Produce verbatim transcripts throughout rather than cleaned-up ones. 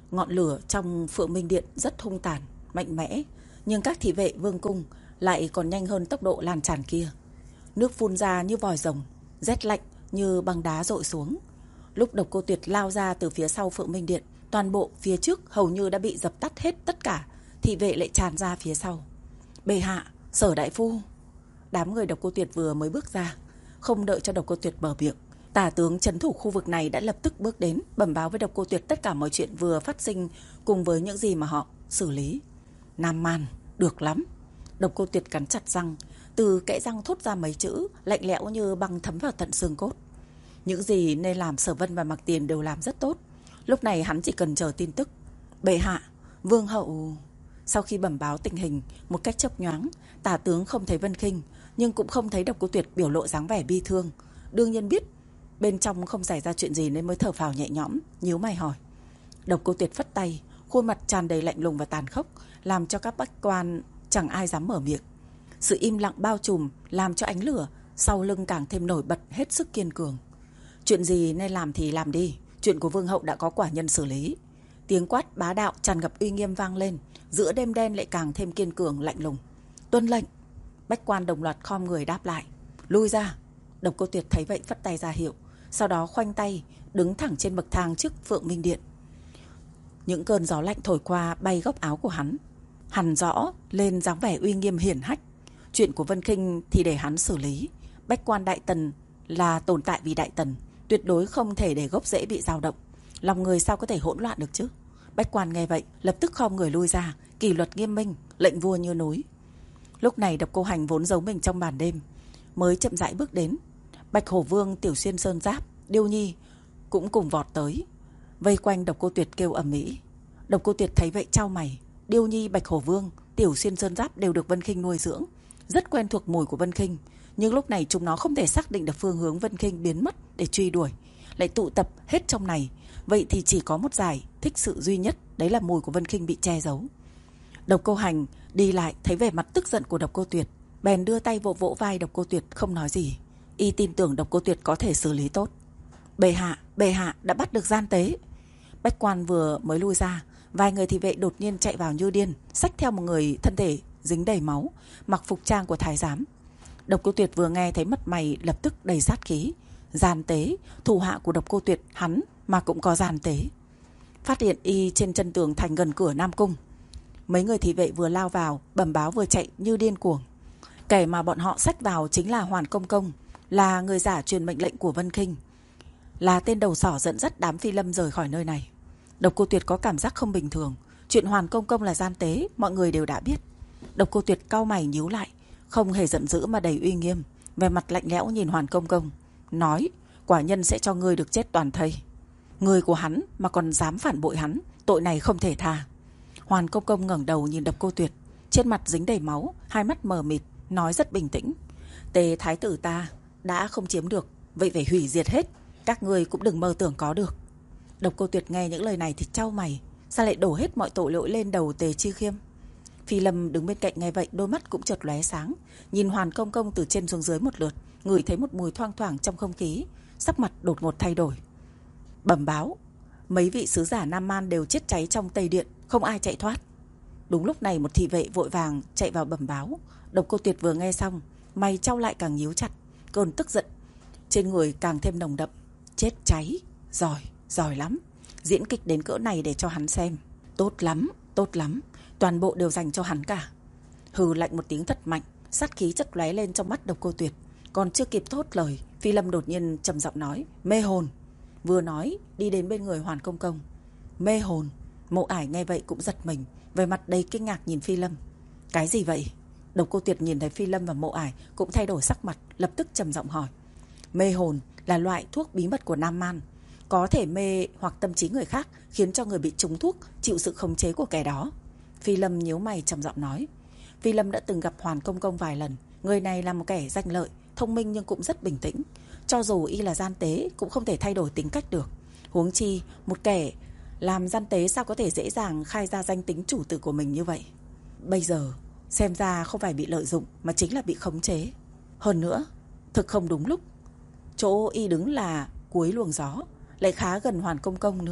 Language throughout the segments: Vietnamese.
Ngọn lửa trong Phượng Minh Điện rất hung tàn, mạnh mẽ, nhưng các thị vệ vương cung lại còn nhanh hơn tốc độ lan tràn kia. Nước phun ra như vòi rồng, rét lạnh như băng đá dội xuống. Lúc Độc Cô Tuyệt lao ra từ phía sau Phượng Minh Điện, toàn bộ phía trước hầu như đã bị dập tắt hết tất cả, thị vệ lại tràn ra phía sau. Bệ hạ, Sở đại phu. Đám người Độc Cô Tuyệt vừa mới bước ra, không đợi cho Độc Cô Tuyệt mở miệng, tả tướng trấn thủ khu vực này đã lập tức bước đến, bẩm báo với Độc Cô Tuyệt tất cả mọi chuyện vừa phát sinh cùng với những gì mà họ xử lý. Nam Man, được lắm. Độc Cô Tuyệt cắn chặt răng, từ kẽ răng thốt ra mấy chữ lạnh lẽo như băng thấm vào tận xương cốt. Những gì nên làm Sở Vân và Mạc Tiền đều làm rất tốt. Lúc này hắn chỉ cần chờ tin tức. Bệ hạ, vương hậu. Sau khi bẩm báo tình hình một cách chớp nhoáng, tả tướng không thấy Vân Khinh, nhưng cũng không thấy Độc Cô Tuyệt biểu lộ dáng vẻ bi thương. Đương nhiên biết bên trong không xảy ra chuyện gì nên mới thở phào nhẹ nhõm, nhíu mày hỏi. Độc Cô Tuyệt phất tay, khuôn mặt tràn đầy lạnh lùng và tàn khốc, làm cho các bách quan chẳng ai dám mở miệng. Sự im lặng bao trùm làm cho ánh lửa sau lưng càng thêm nổi bật, hết sức kiên cường. Chuyện gì nên làm thì làm đi, chuyện của vương hậu đã có quả nhân xử lý. Tiếng quát bá đạo tràn ngập uy nghiêm vang lên, giữa đêm đen lại càng thêm kiên cường lạnh lùng. Tuân lệnh. Bách quan đồng loạt khom người đáp lại. Lui ra. Độc Cô Tuyệt thấy vậy phất tay ra hiệu, sau đó khoanh tay đứng thẳng trên bậc thang trước Phượng Minh Điện. Những cơn gió lạnh thổi qua bay góc áo của hắn, hằn rõ lên dáng vẻ uy nghiêm hiển hách. Chuyện của Vân Khinh thì để hắn xử lý. Bách quan Đại Tần là tồn tại vì Đại Tần, tuyệt đối không thể để gốc rễ bị dao động. Lòng người sao có thể hỗn loạn được chứ? Bách quan nghe vậy lập tức khom người lui ra, kỷ luật nghiêm minh, lệnh vua như núi. Lúc này Độc Cô Hành vốn giấu mình trong màn đêm mới chậm rãi bước đến. Bạch Hổ Vương, Tiểu Xuyên Sơn Giáp, Điêu Nhi cũng cùng vọt tới, vây quanh Độc Cô Tuyệt kêu ầm ĩ. Độc Cô Tuyệt thấy vậy chau mày. Điêu Nhi, Bạch Hổ Vương, Tiểu Xuyên Sơn Giáp đều được Vân Khinh nuôi dưỡng, rất quen thuộc mùi của Vân Khinh, nhưng lúc này chúng nó không thể xác định được phương hướng Vân Khinh biến mất để truy đuổi, lại tụ tập hết trong này. Vậy thì chỉ có một giải thích sự duy nhất, đấy là mùi của Vân Khinh bị che giấu. Độc Cô Hành đi lại thấy vẻ mặt tức giận của Độc Cô Tuyệt, bèn đưa tay vỗ vỗ vai Độc Cô Tuyệt, không nói gì. Y tin tưởng Độc Cô Tuyệt có thể xử lý tốt. Bệ hạ, bệ hạ đã bắt được gian tế. Bách quan vừa mới lui ra, vài người thị vệ đột nhiên chạy vào như điên, xách theo một người thân thể dính đầy máu, mặc phục trang của thái giám. Độc Cô Tuyệt vừa nghe thấy mặt mày lập tức đầy sát khí. Gian tế, thủ hạ của Độc Cô Tuyệt hắn mà cũng có gian tế. Phát hiện y trên chân tường thành gần cửa Nam Cung. Mấy người thị vệ vừa lao vào, bẩm báo vừa chạy như điên cuồng. Kẻ mà bọn họ xách vào chính là Hoàn Công Công, là người giả truyền mệnh lệnh của Vân Khinh, là tên đầu sỏ dẫn dắt đám phi lâm rời khỏi nơi này. Độc Cô Tuyệt có cảm giác không bình thường. Chuyện Hoàn Công Công là gian tế mọi người đều đã biết. Độc Cô Tuyệt cau mày nhíu lại, không hề giận dữ mà đầy uy nghiêm, vẻ mặt lạnh lẽo nhìn Hoàn Công Công, nói: quả nhân sẽ cho ngươi được chết toàn thây. Người của hắn mà còn dám phản bội hắn, tội này không thể tha. Hoàn Công Công ngẩng đầu nhìn Độc Cô Tuyệt, trên mặt dính đầy máu, hai mắt mờ mịt, nói rất bình tĩnh: Tề thái tử ta đã không chiếm được, vậy phải hủy diệt hết, các ngươi cũng đừng mơ tưởng có được. Độc Cô Tuyệt nghe những lời này thì chau mày, sao lại đổ hết mọi tội lỗi lên đầu Tề Chi Khiêm? Phi Lâm đứng bên cạnh nghe vậy, đôi mắt cũng chợt lóe sáng, nhìn Hoàn Công Công từ trên xuống dưới một lượt, ngửi thấy một mùi thoang thoảng trong không khí, sắc mặt đột ngột thay đổi. Bẩm báo, mấy vị sứ giả Nam Man đều chết cháy trong Tây Điện, không ai chạy thoát. Đúng lúc này một thị vệ vội vàng chạy vào bẩm báo. Độc Cô Tuyệt vừa nghe xong, mày chau lại càng nhíu chặt, cơn tức giận trên người càng thêm nồng đậm. Chết cháy, giỏi, giỏi lắm. Diễn kịch đến cỡ này để cho hắn xem. Tốt lắm, tốt lắm, toàn bộ đều dành cho hắn cả. Hừ lạnh một tiếng thật mạnh, sát khí chất lóe lên trong mắt Độc Cô Tuyệt. Còn chưa kịp thốt lời, Phi Lâm đột nhiên trầm giọng nói: mê hồn. Vừa nói đi đến bên người Hoàn Công Công. Mê hồn? Mộ Ải nghe vậy cũng giật mình, về mặt đầy kinh ngạc nhìn Phi Lâm. Cái gì vậy? Độc Cô Tuyệt nhìn thấy Phi Lâm và Mộ Ải cũng thay đổi sắc mặt, lập tức trầm giọng hỏi. Mê hồn là loại thuốc bí mật của Nam Man, có thể mê hoặc tâm trí người khác, khiến cho người bị trúng thuốc chịu sự khống chế của kẻ đó. Phi Lâm nhíu mày trầm giọng nói. Phi Lâm đã từng gặp Hoàn Công Công vài lần. Người này là một kẻ danh lợi, thông minh nhưng cũng rất bình tĩnh. Cho dù y là gian tế cũng không thể thay đổi tính cách được. Huống chi một kẻ làm gian tế sao có thể dễ dàng khai ra danh tính chủ tử của mình như vậy. Bây giờ xem ra không phải bị lợi dụng mà chính là bị khống chế. Hơn nữa thực không đúng lúc. Chỗ y đứng là cuối luồng gió, lại khá gần Hoàn Công Công nữa,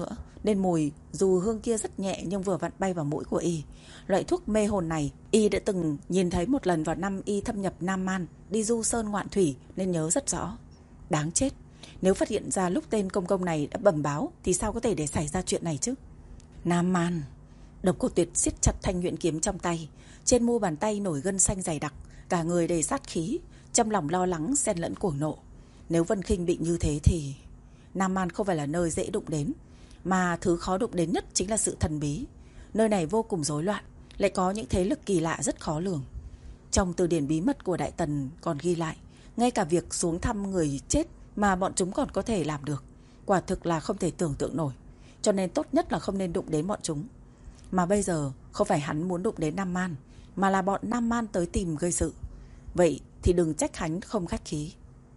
nên mùi dù hương kia rất nhẹ nhưng vừa vặn bay vào mũi của y. Loại thuốc mê hồn này y đã từng nhìn thấy một lần vào năm y thâm nhập Nam Man đi du sơn ngoạn thủy nên nhớ rất rõ. Đáng chết, nếu phát hiện ra lúc tên công công này đã bẩm báo thì sao có thể để xảy ra chuyện này chứ? Nam Man. Độc Cô Tuyệt siết chặt thanh nhuyễn kiếm trong tay, trên mu bàn tay nổi gân xanh dày đặc, cả người đầy sát khí, trong lòng lo lắng xen lẫn cuồng nộ. Nếu Vân Khinh bị như thế thì Nam Man không phải là nơi dễ đụng đến, mà thứ khó đụng đến nhất chính là sự thần bí. Nơi này vô cùng rối loạn, lại có những thế lực kỳ lạ rất khó lường. Trong từ điển bí mật của Đại Tần còn ghi lại, ngay cả việc xuống thăm người chết mà bọn chúng còn có thể làm được. Quả thực là không thể tưởng tượng nổi. Cho nên tốt nhất là không nên đụng đến bọn chúng. Mà bây giờ không phải hắn muốn đụng đến Nam Man, mà là bọn Nam Man tới tìm gây sự. Vậy thì đừng trách hắn không khách khí.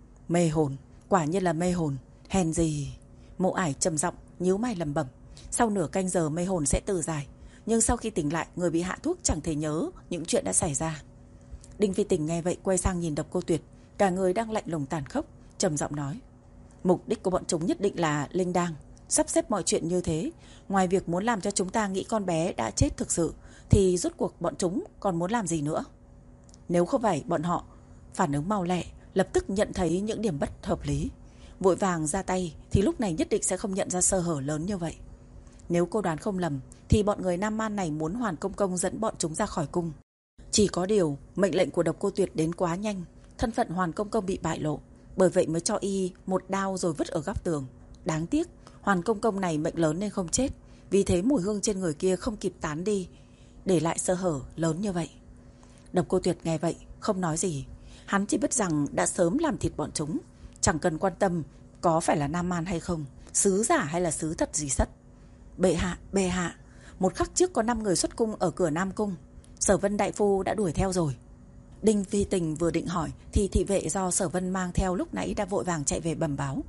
Mê hồn, quả nhiên là mê hồn. Hèn gì. Mộ Ải trầm giọng nhíu mày lẩm bẩm. Sau nửa canh giờ mê hồn sẽ từ giải, nhưng sau khi tỉnh lại, người bị hạ thuốc chẳng thể nhớ những chuyện đã xảy ra. Đinh Phi Tình nghe vậy quay sang nhìn Độc Cô Tuyệt, cả người đang lạnh lùng tàn khốc, trầm giọng nói: mục đích của bọn chúng nhất định là linh đăng. Sắp xếp mọi chuyện như thế, ngoài việc muốn làm cho chúng ta nghĩ con bé đã chết thực sự, thì rốt cuộc bọn chúng còn muốn làm gì nữa? Nếu không phải bọn họ phản ứng mau lẹ, lập tức nhận thấy những điểm bất hợp lý, vội vàng ra tay, thì lúc này nhất định sẽ không nhận ra sơ hở lớn như vậy. Nếu cô đoán không lầm, thì bọn người Nam Man này muốn Hoàn Công Công dẫn bọn chúng ra khỏi cung. Chỉ có điều mệnh lệnh của Độc Cô Tuyệt đến quá nhanh, thân phận Hoàn Công Công bị bại lộ, bởi vậy mới cho y một đao rồi vứt ở góc tường. Đáng tiếc Hoàn Công Công này mệnh lớn nên không chết, vì thế mùi hương trên người kia không kịp tán đi, để lại sơ hở lớn như vậy. Độc Cô Tuyệt nghe vậy không nói gì. Hắn chỉ biết rằng đã sớm làm thịt bọn chúng, chẳng cần quan tâm có phải là Nam Man hay không, sứ giả hay là sứ thật gì sất. Bệ hạ, bệ hạ, một khắc trước có năm người xuất cung ở cửa Nam Cung, Sở Vân đại phu đã đuổi theo rồi. Đinh Phi Tình vừa định hỏi thì thị vệ do Sở Vân mang theo lúc nãy đã vội vàng chạy về bẩm báo,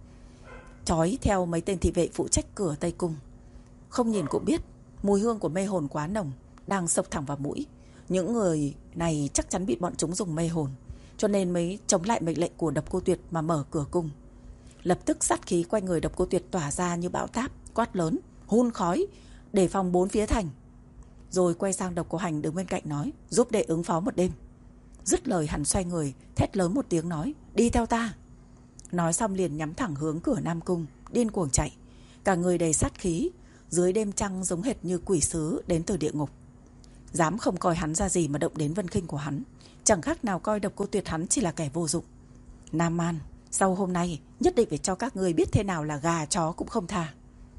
trói theo mấy tên thị vệ phụ trách cửa Tây Cung. Không nhìn cũng biết mùi hương của mê hồn quá nồng, đang xộc thẳng vào mũi. Những người này chắc chắn bị bọn chúng dùng mê hồn, cho nên mới chống lại mệnh lệnh của Độc Cô Tuyệt mà mở cửa cung. Lập tức sát khí quanh người Độc Cô Tuyệt tỏa ra như bão táp, quát lớn: hun khói, đề phòng bốn phía thành. Rồi quay sang Độc Cô Hành đứng bên cạnh nói: giúp đệ ứng phó một đêm. Dứt lời hắn xoay người thét lớn một tiếng nói: đi theo ta. Nói xong liền nhắm thẳng hướng cửa Nam Cung, điên cuồng chạy, cả người đầy sát khí, dưới đêm trăng giống hệt như quỷ sứ đến từ địa ngục. Dám không coi hắn ra gì mà động đến Vân Khinh của hắn, chẳng khác nào coi Độc Cô Tuyệt hắn chỉ là kẻ vô dụng. Nam Man, sau hôm nay nhất định phải cho các ngươi biết thế nào là gà chó cũng không tha.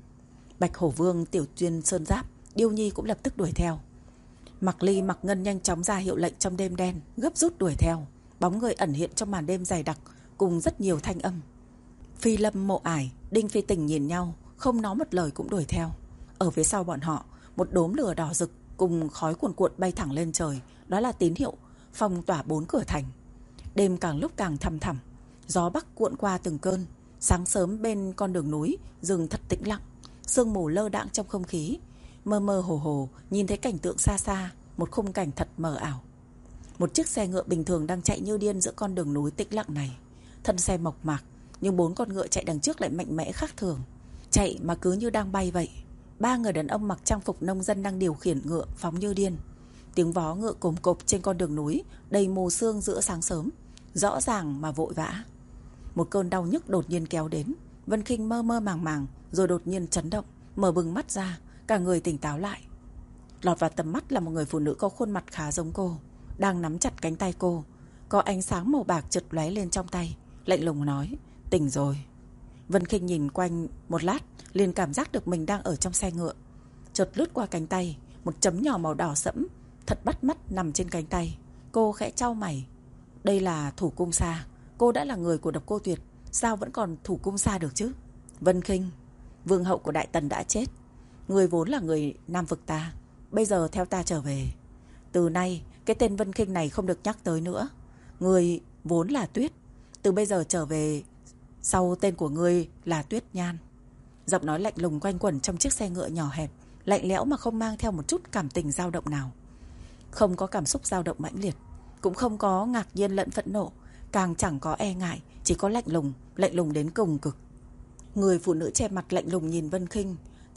Bạch Hổ Vương, Tiểu Tuyên Sơn Giáp, Điêu Nhi cũng lập tức đuổi theo. Mặc Ly, Mặc Ngân nhanh chóng ra hiệu lệnh trong đêm đen, gấp rút đuổi theo. Bóng người ẩn hiện trong màn đêm dày đặc, cùng rất nhiều thanh âm. Phi Lâm, Mộ Ải, Đinh Phi Tình nhìn nhau, không nói một lời cũng đuổi theo. Ở phía sau bọn họ, một đốm lửa đỏ rực cùng khói cuồn cuộn bay thẳng lên trời, đó là tín hiệu phong tỏa bốn cửa thành. Đêm càng lúc càng thăm thẳm, gió bắc cuộn qua từng cơn. Sáng sớm bên con đường núi, rừng thật tĩnh lặng, sương mù lơ đãng trong không khí, mơ mơ hồ hồ nhìn thấy cảnh tượng xa xa, một khung cảnh thật mờ ảo. Một chiếc xe ngựa bình thường đang chạy như điên giữa con đường núi tĩnh lặng này. Thân xe mộc mạc, nhưng bốn con ngựa chạy đằng trước lại mạnh mẽ khác thường, chạy mà cứ như đang bay vậy. Ba người đàn ông mặc trang phục nông dân đang điều khiển ngựa phóng như điên. Tiếng vó ngựa cồm cộp trên con đường núi đầy mù sương giữa sáng sớm, rõ ràng mà vội vã. Một cơn đau nhức đột nhiên kéo đến. Vân Khinh mơ mơ màng màng, rồi đột nhiên chấn động, mở bừng mắt ra, cả người tỉnh táo lại. Lọt vào tầm mắt là một người phụ nữ có khuôn mặt khá giống cô, đang nắm chặt cánh tay cô. Có ánh sáng màu bạc chợt lóe lên trong tay, lạnh lùng nói: tỉnh rồi. Vân Khinh nhìn quanh một lát, liền cảm giác được mình đang ở trong xe ngựa. Chợt lướt qua cánh tay, một chấm nhỏ màu đỏ sẫm thật bắt mắt nằm trên cánh tay. Cô khẽ chau mày. Đây là thủ cung sa. Cô đã là người của Độc Cô Tuyệt, sao vẫn còn thủ cung sa được chứ? Vân Khinh, vương hậu của Đại Tần đã chết. Người vốn là người Nam vực ta, bây giờ theo ta trở về. Từ nay cái tên Vân Khinh này không được nhắc tới nữa. Người vốn là Tuyết, từ bây giờ trở về, sau tên của ngươi là Tuyết Nhan. Giọng nói lạnh lùng quanh quẩn trong chiếc xe ngựa nhỏ hẹp, lạnh lẽo mà không mang theo một chút cảm tình dao động nào. Không có cảm xúc dao động mãnh liệt, cũng không có ngạc nhiên lẫn phẫn nộ, càng chẳng có e ngại, chỉ có lạnh lùng, lạnh lùng đến cùng cực. Người phụ nữ che mặt lạnh lùng nhìn Vân Khinh,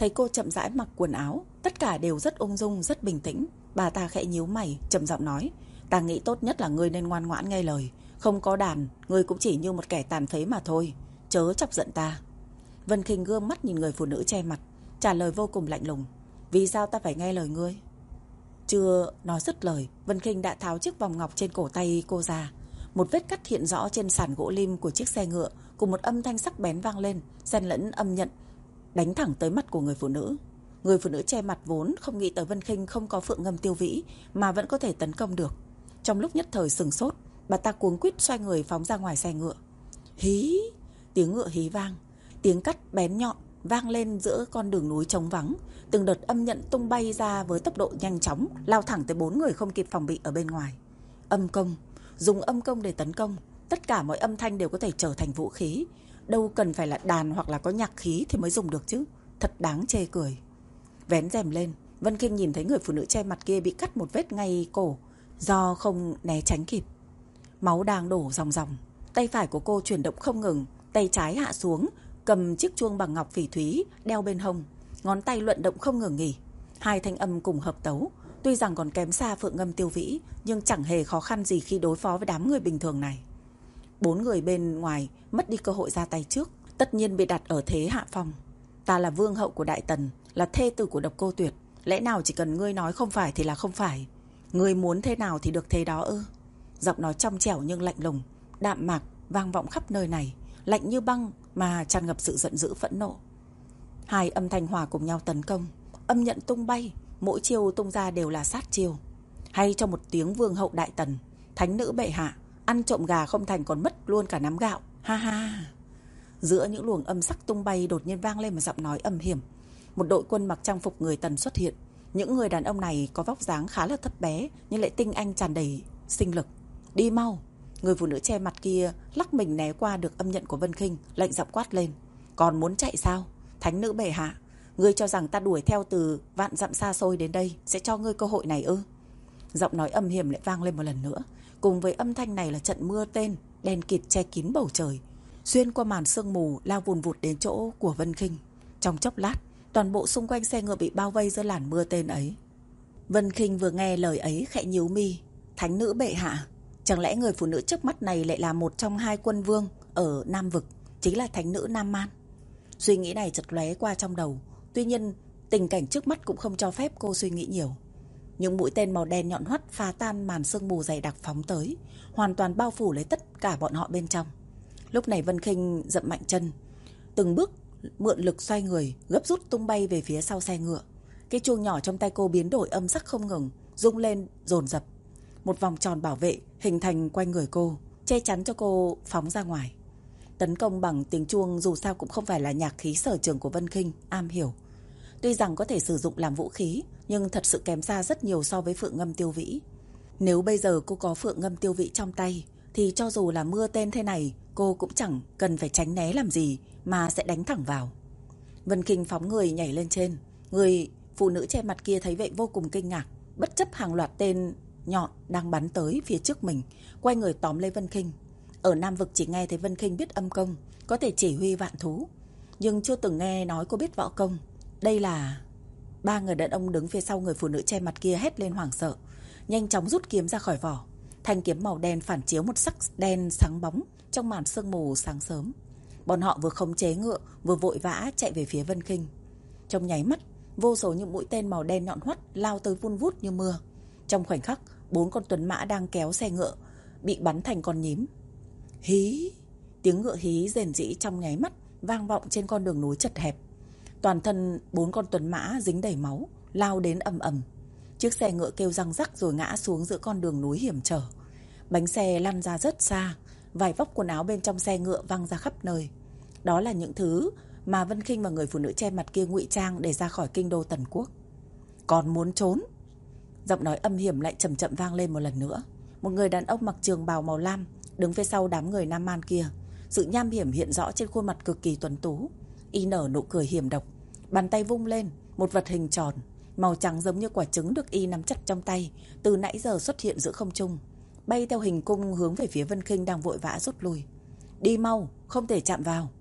Thấy cô chậm rãi mặc quần áo, tất cả đều rất ung dung, rất bình tĩnh. Bà ta khẽ nhíu mày, trầm giọng nói: "Ta nghĩ tốt nhất là ngươi nên ngoan ngoãn nghe lời. Không có đàn, ngươi cũng chỉ như một kẻ tàn phế mà thôi. Chớ chọc giận ta." Vân Khinh gương mắt nhìn người phụ nữ che mặt, trả lời vô cùng lạnh lùng: "Vì sao ta phải nghe lời ngươi?" Chưa nói dứt lời, Vân Khinh đã tháo chiếc vòng ngọc trên cổ tay cô ra. Một vết cắt hiện rõ trên sàn gỗ lim của chiếc xe ngựa, cùng một âm thanh sắc bén vang lên, xen lẫn âm nhận, đánh thẳng tới mắt của người phụ nữ. Người phụ nữ che mặt vốn không nghĩ tới Vân Khinh không có phượng ngâm tiêu vĩ mà vẫn có thể tấn công được. Trong lúc nhất thời sừng sốt, bà ta cuống quýt xoay người phóng ra ngoài xe ngựa. Hí! Tiếng ngựa hí vang, tiếng cắt bén nhọn vang lên giữa con đường núi trống vắng. Từng đợt âm nhận tung bay ra với tốc độ nhanh chóng, lao thẳng tới bốn người không kịp phòng bị ở bên ngoài. Âm công, dùng âm công để tấn công, tất cả mọi âm thanh đều có thể trở thành vũ khí. Đâu cần phải là đàn hoặc là có nhạc khí thì mới dùng được chứ. Thật đáng chê cười. Vén rèm lên, Vân Khinh nhìn thấy người phụ nữ che mặt kia bị cắt một vết ngay cổ, do không né tránh kịp. Máu đang đổ ròng ròng. Tay phải của cô chuyển động không ngừng, tay trái hạ xuống, cầm chiếc chuông bằng ngọc phỉ thúy đeo bên hông, ngón tay luận động không ngừng nghỉ. Hai thanh âm cùng hợp tấu, tuy rằng còn kém xa phượng ngâm tiêu vĩ, nhưng chẳng hề khó khăn gì khi đối phó với đám người bình thường này. Bốn người bên ngoài mất đi cơ hội ra tay trước, tất nhiên bị đặt ở thế hạ phong. Ta là vương hậu của Đại Tần, là thê tử của Độc Cô Tuyệt, lẽ nào chỉ cần ngươi nói không phải thì là không phải? Ngươi muốn thế nào thì được thế đó ư? Giọng nói trong trẻo nhưng lạnh lùng, đạm mạc vang vọng khắp nơi này, lạnh như băng mà tràn ngập sự giận dữ phẫn nộ. Hai âm thanh hòa cùng nhau tấn công, âm nhận tung bay, mỗi chiêu tung ra đều là sát chiêu. Hay cho một tiếng vương hậu Đại Tần, thánh nữ bệ hạ, ăn trộm gà không thành còn mất luôn cả nắm gạo, ha ha. Giữa những luồng âm sắc tung bay đột nhiên vang lên một giọng nói âm hiểm. Một đội quân mặc trang phục người Tần xuất hiện. Những người đàn ông này có vóc dáng khá là thấp bé, nhưng lại tinh anh tràn đầy sinh lực. Đi mau! Người phụ nữ che mặt kia lắc mình né qua được âm nhận của Vân Khinh, lạnh giọng quát lên: "Còn muốn chạy sao? Thánh nữ bệ hạ, ngươi cho rằng ta đuổi theo từ vạn dặm xa xôi đến đây sẽ cho ngươi cơ hội này ư?" Giọng nói âm hiểm lại vang lên một lần nữa. Cùng với âm thanh này là trận mưa tên đen kịt che kín bầu trời, xuyên qua màn sương mù lao vùn vụt đến chỗ của Vân Khinh. Trong chốc lát, toàn bộ xung quanh xe ngựa bị bao vây giữa làn mưa tên ấy. Vân Khinh vừa nghe lời ấy khẽ nhíu mi. Thánh nữ bệ hạ, chẳng lẽ người phụ nữ trước mắt này lại là một trong hai quân vương ở Nam Vực, chính là thánh nữ Nam Man? Suy nghĩ này chợt lóe qua trong đầu. Tuy nhiên tình cảnh trước mắt cũng không cho phép cô suy nghĩ nhiều. Những mũi tên màu đen nhọn hoắt phá tan màn sương mù dày đặc phóng tới, hoàn toàn bao phủ lấy tất cả bọn họ bên trong. Lúc này Vân Khinh dậm mạnh chân, từng bước mượn lực xoay người, gấp rút tung bay về phía sau xe ngựa. Cái chuông nhỏ trong tay cô biến đổi âm sắc không ngừng, rung lên dồn dập. Một vòng tròn bảo vệ hình thành quanh người cô, che chắn cho cô phóng ra ngoài. Tấn công bằng tiếng chuông dù sao cũng không phải là nhạc khí sở trường của Vân Khinh am hiểu. Tuy rằng có thể sử dụng làm vũ khí, nhưng thật sự kém xa rất nhiều so với phượng ngâm tiêu vĩ. Nếu bây giờ cô có phượng ngâm tiêu vĩ trong tay, thì cho dù là mưa tên thế này, cô cũng chẳng cần phải tránh né làm gì mà sẽ đánh thẳng vào. Vân Khinh phóng người nhảy lên trên. Người phụ nữ che mặt kia thấy vậy vô cùng kinh ngạc, bất chấp hàng loạt tên nhọn đang bắn tới phía trước mình, quay người tóm lấy Vân Khinh. Ở Nam Vực chỉ nghe thấy Vân Khinh biết âm công, có thể chỉ huy vạn thú, nhưng chưa từng nghe nói cô biết võ công. Đây là... Ba người đàn ông đứng phía sau người phụ nữ che mặt kia hét lên hoảng sợ, nhanh chóng rút kiếm ra khỏi vỏ. Thanh kiếm màu đen phản chiếu một sắc đen sáng bóng trong màn sương mù sáng sớm. Bọn họ vừa khống chế ngựa, vừa vội vã chạy về phía Vân Khinh. Trong nháy mắt, vô số những mũi tên màu đen nhọn hoắt lao tới vun vút như mưa. Trong khoảnh khắc, bốn con tuấn mã đang kéo xe ngựa bị bắn thành con nhím. Hí! Tiếng ngựa hí rền rĩ trong nháy mắt vang vọng trên con đường núi chật hẹp. Toàn thân bốn con tuấn mã dính đầy máu, lao đến ầm ầm. Chiếc xe ngựa kêu răng rắc rồi ngã xuống giữa con đường núi hiểm trở. Bánh xe lăn ra rất xa, vài vóc quần áo bên trong xe ngựa văng ra khắp nơi. Đó là những thứ mà Vân Khinh và người phụ nữ che mặt kia ngụy trang để ra khỏi kinh đô Tần Quốc. Còn muốn trốn? Giọng nói âm hiểm lại chậm chậm vang lên một lần nữa. Một người đàn ông mặc trường bào màu lam đứng phía sau đám người Nam Man kia. Sự nham hiểm hiện rõ trên khuôn mặt cực kỳ tuấn tú. Y nở nụ cười hiểm độc, bàn tay vung lên, một vật hình tròn màu trắng giống như quả trứng được y nắm chặt trong tay, từ nãy giờ xuất hiện giữa không trung, bay theo hình cung hướng về phía Vân Khinh đang vội vã rút lui. Đi mau, không thể chạm vào.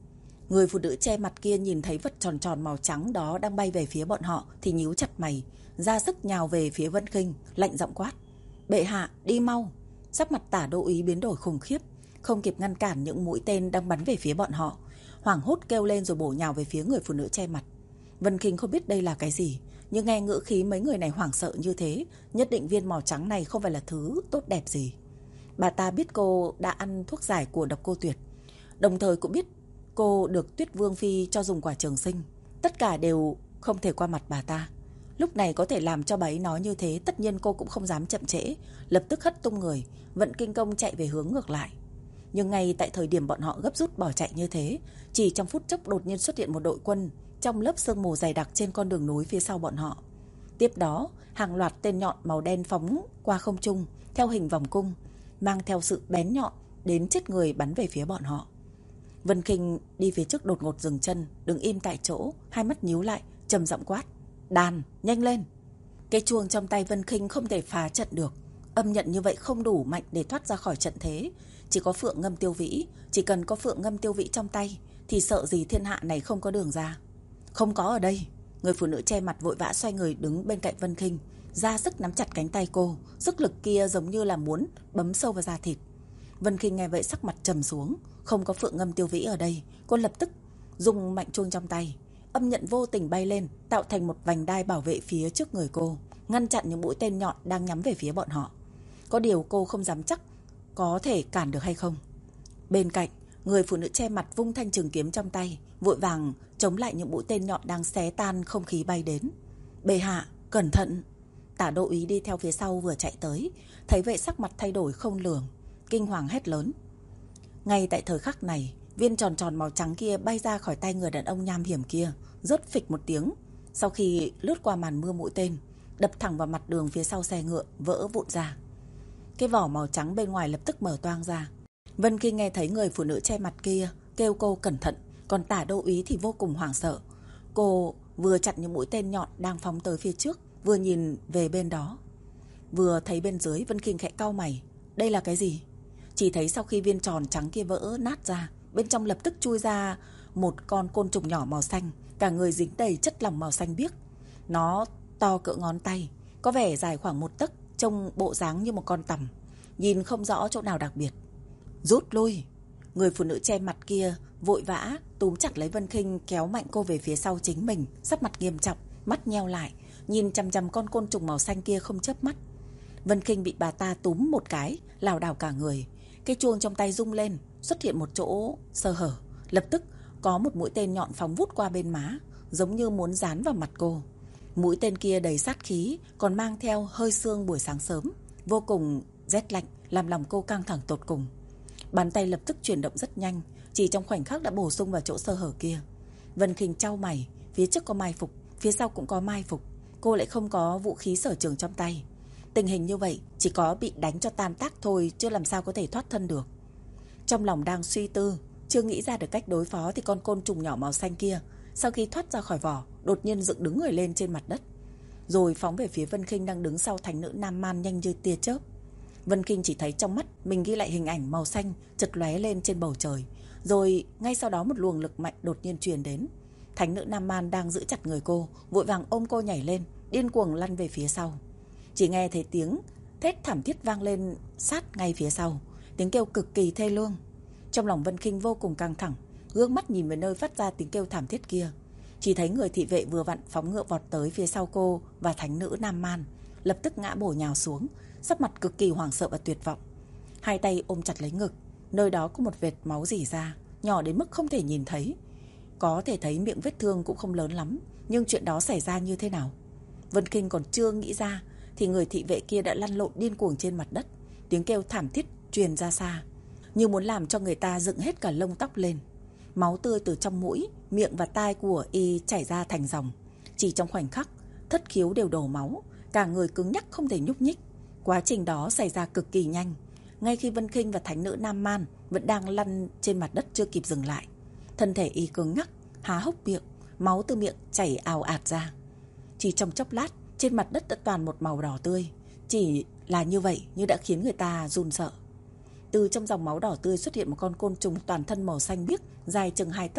Người phụ nữ che mặt kia nhìn thấy vật tròn tròn màu trắng đó đang bay về phía bọn họ thì nhíu chặt mày, ra sức nhào về phía Vân Khinh, lạnh giọng quát: "Bệ hạ, đi mau!" Sắc mặt Tả Đô úy biến đổi khủng khiếp, không kịp ngăn cản những mũi tên đang bắn về phía bọn họ, hoảng hốt kêu lên rồi bổ nhào về phía người phụ nữ che mặt. Vân Khinh không biết đây là cái gì, nhưng nghe ngữ khí mấy người này hoảng sợ như thế, nhất định viên màu trắng này không phải là thứ tốt đẹp gì. Bà ta biết cô đã ăn thuốc giải của Độc Cô Tuyệt, đồng thời cũng biết cô được Tuyết Vương phi cho dùng quả trường sinh. Tất cả đều không thể qua mặt bà ta. Lúc này có thể làm cho bà ấy nói như thế, tất nhiên cô cũng không dám chậm trễ, lập tức hất tung người, vận kinh công chạy về hướng ngược lại. Nhưng ngay tại thời điểm bọn họ gấp rút bỏ chạy như thế, chỉ trong phút chốc đột nhiên xuất hiện một đội quân trong lớp sương mù dày đặc trên con đường núi phía sau bọn họ. Tiếp đó, hàng loạt tên nhọn màu đen phóng qua không trung theo hình vòng cung, mang theo sự bén nhọn đến chết người bắn về phía bọn họ. Vân Khinh đi phía trước đột ngột dừng chân, đứng im tại chỗ, hai mắt nhíu lại, trầm giọng quát: "Đàn, nhanh lên!" Cái chuông trong tay Vân Khinh không thể phá trận được, âm nhận như vậy không đủ mạnh để thoát ra khỏi trận thế. Chỉ có Phượng Ngâm Tiêu Vĩ, chỉ cần có Phượng Ngâm Tiêu Vĩ trong tay thì sợ gì thiên hạ này không có đường ra. Không có ở đây. Người phụ nữ che mặt vội vã xoay người đứng bên cạnh Vân Khinh, ra sức nắm chặt cánh tay cô, sức lực kia giống như là muốn bấm sâu vào da thịt. Vân Khinh nghe vậy sắc mặt trầm xuống, không có Phượng Ngâm Tiêu Vĩ ở đây, cô lập tức dùng mạnh chuông trong tay, âm nhận vô tình bay lên, tạo thành một vành đai bảo vệ phía trước người cô, ngăn chặn những mũi tên nhọn đang nhắm về phía bọn họ. Có điều cô không dám chắc có thể cản được hay không. Bên cạnh, người phụ nữ che mặt vung thanh trường kiếm trong tay, vội vàng chống lại những mũi tên nhọn đang xé tan không khí bay đến. "Bệ hạ, cẩn thận!" Tả Đô úy đi theo phía sau vừa chạy tới, thấy vậy sắc mặt thay đổi không lường, kinh hoàng hét lớn. Ngay tại thời khắc này, viên tròn tròn màu trắng kia bay ra khỏi tay người đàn ông nham hiểm kia, rớt phịch một tiếng, sau khi lướt qua màn mưa mũi tên, đập thẳng vào mặt đường phía sau xe ngựa, vỡ vụn ra. Cái vỏ màu trắng bên ngoài lập tức mở toang ra. Vân Khinh nghe thấy người phụ nữ che mặt kia kêu cô cẩn thận, còn Tả Đô úy thì vô cùng hoảng sợ. Cô vừa chặn những mũi tên nhọn đang phóng tới phía trước, vừa nhìn về bên đó. Vừa thấy bên dưới, Vân Khinh khẽ cau mày. Đây là cái gì? Chỉ thấy sau khi viên tròn trắng kia vỡ nát ra, bên trong lập tức chui ra một con côn trùng nhỏ màu xanh, cả người dính đầy chất lỏng màu xanh biếc. Nó to cỡ ngón tay, có vẻ dài khoảng một tấc, trông bộ dáng như một con tằm, nhìn không rõ chỗ nào đặc biệt. "Rút lui!" Người phụ nữ che mặt kia vội vã túm chặt lấy Vân Khinh, kéo mạnh cô về phía sau chính mình, sắc mặt nghiêm trọng, mắt nheo lại, nhìn chằm chằm con côn trùng màu xanh kia không chớp mắt. Vân Khinh bị bà ta túm một cái, lảo đảo cả người. Cái chuông trong tay rung lên, xuất hiện một chỗ sơ hở, lập tức có một mũi tên nhọn phóng vút qua bên má, giống như muốn dán vào mặt cô. Mũi tên kia đầy sát khí, còn mang theo hơi sương buổi sáng sớm, vô cùng rét lạnh, làm lòng cô căng thẳng tột cùng. Bàn tay lập tức chuyển động rất nhanh, chỉ trong khoảnh khắc đã bổ sung vào chỗ sơ hở kia. Vân Khinh chau mày, phía trước có mai phục, phía sau cũng có mai phục, cô lại không có vũ khí sở trường trong tay. Tình hình như vậy chỉ có bị đánh cho tan tác thôi, chứ làm sao có thể thoát thân được. Trong lòng đang suy tư, chưa nghĩ ra được cách đối phó thì con côn trùng nhỏ màu xanh kia sau khi thoát ra khỏi vỏ, đột nhiên dựng đứng người lên trên mặt đất, rồi phóng về phía Vân Khinh đang đứng sau thánh nữ Nam Man nhanh như tia chớp. Vân Khinh chỉ thấy trong mắt mình ghi lại hình ảnh màu xanh chợt lóe lên trên bầu trời, rồi ngay sau đó một luồng lực mạnh đột nhiên truyền đến. Thánh nữ Nam Man đang giữ chặt người cô, vội vàng ôm cô nhảy lên, điên cuồng lăn về phía sau. Chỉ nghe thấy tiếng thét thảm thiết vang lên sát ngay phía sau, tiếng kêu cực kỳ thê lương. Trong lòng Vân Khinh vô cùng căng thẳng, gương mắt nhìn về nơi phát ra tiếng kêu thảm thiết kia. Chỉ thấy người thị vệ vừa vặn phóng ngựa vọt tới phía sau cô và thánh nữ Nam Man, lập tức ngã bổ nhào xuống, sắc mặt cực kỳ hoảng sợ và tuyệt vọng. Hai tay ôm chặt lấy ngực, nơi đó có một vệt máu rỉ ra, nhỏ đến mức không thể nhìn thấy. Có thể thấy miệng vết thương cũng không lớn lắm, nhưng chuyện đó xảy ra như thế nào Vân Khinh còn chưa nghĩ ra thì người thị vệ kia đã lăn lộn điên cuồng trên mặt đất, tiếng kêu thảm thiết truyền ra xa, như muốn làm cho người ta dựng hết cả lông tóc lên. Máu tươi từ trong mũi, miệng và tai của y chảy ra thành dòng. Chỉ trong khoảnh khắc, thất khiếu đều đổ máu, cả người cứng nhắc không thể nhúc nhích. Quá trình đó xảy ra cực kỳ nhanh. Ngay khi Vân Khinh và thánh nữ Nam Man vẫn đang lăn trên mặt đất chưa kịp dừng lại, thân thể y cứng nhắc, há hốc miệng, máu từ miệng chảy ào ạt ra. Chỉ trong chốc lát, trên mặt đất đã toàn một màu đỏ tươi. Chỉ là như vậy nhưng đã khiến người ta run sợ. Từ trong dòng máu đỏ tươi xuất hiện một con côn trùng toàn thân màu xanh biếc, dài chừng hai tấc,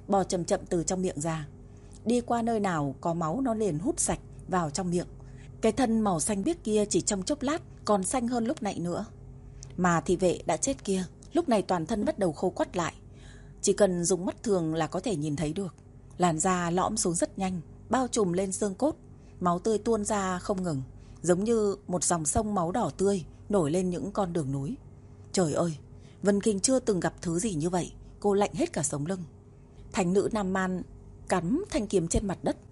bò chậm chậm từ trong miệng ra. Đi qua nơi nào có máu nó liền hút sạch vào trong miệng. Cái thân màu xanh biếc kia chỉ trong chốc lát còn xanh hơn lúc nãy nữa. Mà thị vệ đã chết kia lúc này toàn thân bắt đầu khô quắt lại. Chỉ cần dùng mắt thường là có thể nhìn thấy được. Làn da lõm xuống rất nhanh, bao trùm lên xương cốt. Máu tươi tuôn ra không ngừng, giống như một dòng sông máu đỏ tươi nổi lên những con đường núi. Trời ơi, Vân Kinh chưa từng gặp thứ gì như vậy. Cô lạnh hết cả sống lưng. Thánh nữ Nam Man cắm thanh kiếm trên mặt đất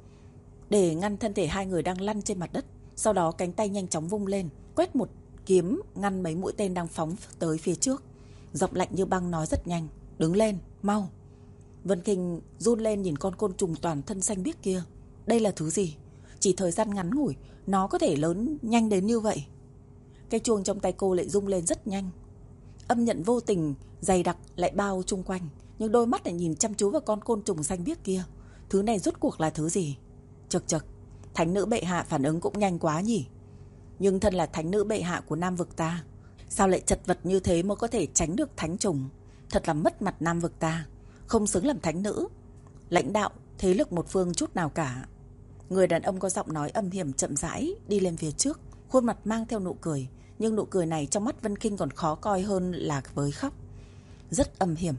để ngăn thân thể hai người đang lăn trên mặt đất. Sau đó cánh tay nhanh chóng vung lên, quét một kiếm ngăn mấy mũi tên đang phóng tới phía trước. Giọng lạnh như băng nói rất nhanh: đứng lên, mau. Vân Kinh run lên nhìn con côn trùng toàn thân xanh biếc kia. Đây là thứ gì? Chỉ thời gian ngắn ngủi nó có thể lớn nhanh đến như vậy. Cái chuông trong tay cô lại rung lên rất nhanh. Âm nhận vô tình dày đặc lại bao chung quanh, nhưng đôi mắt lại nhìn chăm chú vào con côn trùng xanh biếc kia. Thứ này rốt cuộc là thứ gì? Chật chật, thánh nữ bệ hạ phản ứng cũng nhanh quá nhỉ. Nhưng thân là thánh nữ bệ hạ của Nam vực ta, sao lại chật vật như thế mới có thể tránh được thánh trùng? Thật là mất mặt Nam vực ta, không xứng làm thánh nữ, lãnh đạo thế lực một phương chút nào cả. Người đàn ông có giọng nói âm hiểm chậm rãi đi lên phía trước, khuôn mặt mang theo nụ cười, nhưng nụ cười này trong mắt Vân Kinh còn khó coi hơn là với khóc. Rất âm hiểm.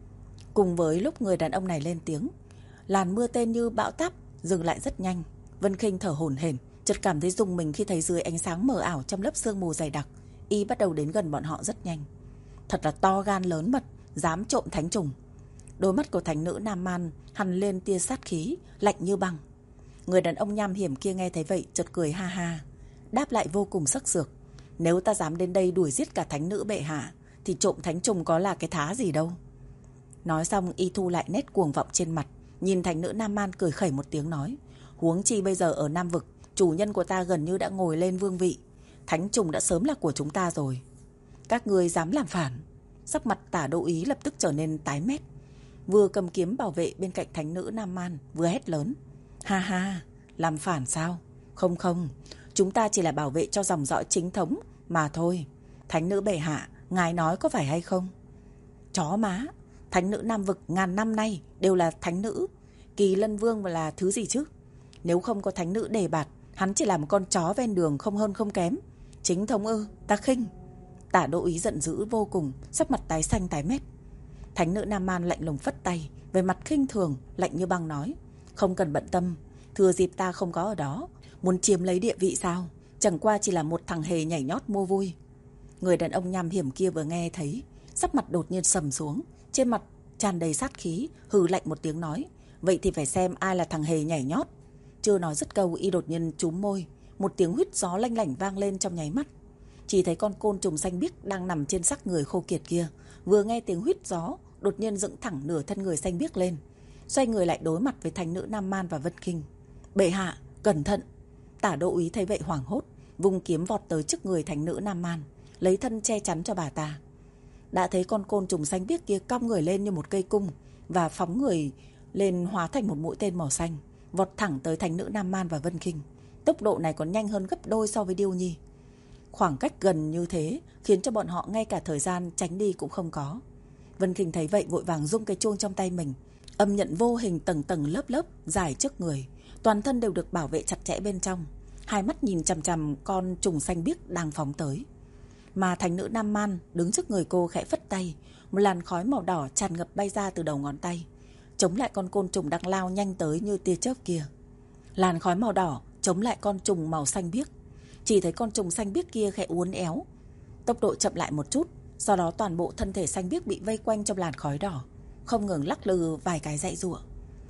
Cùng với lúc người đàn ông này lên tiếng, làn mưa tên như bão táp dừng lại rất nhanh. Vân Kinh thở hổn hển, chợt cảm thấy rùng mình khi thấy dưới ánh sáng mờ ảo trong lớp sương mù dày đặc, y bắt đầu đến gần bọn họ rất nhanh. Thật là to gan lớn mật, dám trộm thánh trùng. Đôi mắt của thánh nữ Nam Man hằn lên tia sát khí, lạnh như băng. Người đàn ông nham hiểm kia nghe thấy vậy chợt cười ha ha, đáp lại vô cùng sắc sược: nếu ta dám đến đây đuổi giết cả thánh nữ bệ hạ, thì trộm thánh trùng có là cái thá gì đâu. Nói xong y thu lại nét cuồng vọng trên mặt, nhìn thánh nữ Nam Man cười khẩy một tiếng nói: huống chi bây giờ ở Nam vực, chủ nhân của ta gần như đã ngồi lên vương vị, thánh trùng đã sớm là của chúng ta rồi. Các ngươi dám làm phản? Sắc mặt Tả Đô Ý lập tức trở nên tái mét, vừa cầm kiếm bảo vệ bên cạnh thánh nữ Nam Man, vừa hét lớn: ha ha, làm phản sao? Không không, chúng ta chỉ là bảo vệ cho dòng dõi chính thống mà thôi. Thánh nữ bệ hạ, ngài nói có phải hay không? Chó má, thánh nữ Nam vực ngàn năm nay đều là thánh nữ, Kỳ Lân Vương là thứ gì chứ? Nếu không có thánh nữ đề bạt, hắn chỉ là một con chó ven đường không hơn không kém. Chính thống ư? Ta khinh. Tả Đô Ý giận dữ vô cùng, sắc mặt tái xanh tái mét. Thánh nữ Nam Man lạnh lùng phất tay, về mặt khinh thường, lạnh như băng nói: không cần bận tâm, thừa dịp ta không có ở đó, muốn chiếm lấy địa vị sao? Chẳng qua chỉ là một thằng hề nhảy nhót mua vui. Người đàn ông nham hiểm kia vừa nghe thấy, sắc mặt đột nhiên sầm xuống, trên mặt tràn đầy sát khí, hừ lạnh một tiếng nói: vậy thì phải xem ai là thằng hề nhảy nhót. Chưa nói dứt câu, y đột nhiên chúm môi, một tiếng huýt gió lanh lảnh vang lên trong nháy mắt. Chỉ thấy con côn trùng xanh biếc đang nằm trên xác người khô kiệt kia, vừa nghe tiếng huýt gió, đột nhiên dựng thẳng nửa thân người xanh biếc lên, xoay người lại đối mặt với thánh nữ Nam Man và Vân Kinh. Bệ hạ, cẩn thận! Tả Đô Ý thấy vậy hoảng hốt, vung kiếm vọt tới trước người thánh nữ Nam Man, lấy thân che chắn cho bà ta. Đã thấy con côn trùng xanh biếc kia cong người lên như một cây cung và phóng người lên hóa thành một mũi tên màu xanh, vọt thẳng tới thánh nữ Nam Man và Vân Kinh. Tốc độ này còn nhanh hơn gấp đôi so với Điêu Nhi. Khoảng cách gần như thế khiến cho bọn họ ngay cả thời gian tránh đi cũng không có. Vân Kinh thấy vậy vội vàng rung cái chuông trong tay mình. Âm nhận vô hình tầng tầng lớp lớp dài trước người, toàn thân đều được bảo vệ chặt chẽ bên trong. Hai mắt nhìn chằm chằm con trùng xanh biếc đang phóng tới. Mà thánh nữ Nam Man đứng trước người cô khẽ phất tay, một làn khói màu đỏ tràn ngập bay ra từ đầu ngón tay, chống lại con côn trùng đang lao nhanh tới như tia chớp kia. Làn khói màu đỏ chống lại con trùng màu xanh biếc. Chỉ thấy con trùng xanh biếc kia khẽ uốn éo, tốc độ chậm lại một chút, sau đó toàn bộ thân thể xanh biếc bị vây quanh trong làn khói đỏ, không ngừng lắc lư vài cái dãy giụa.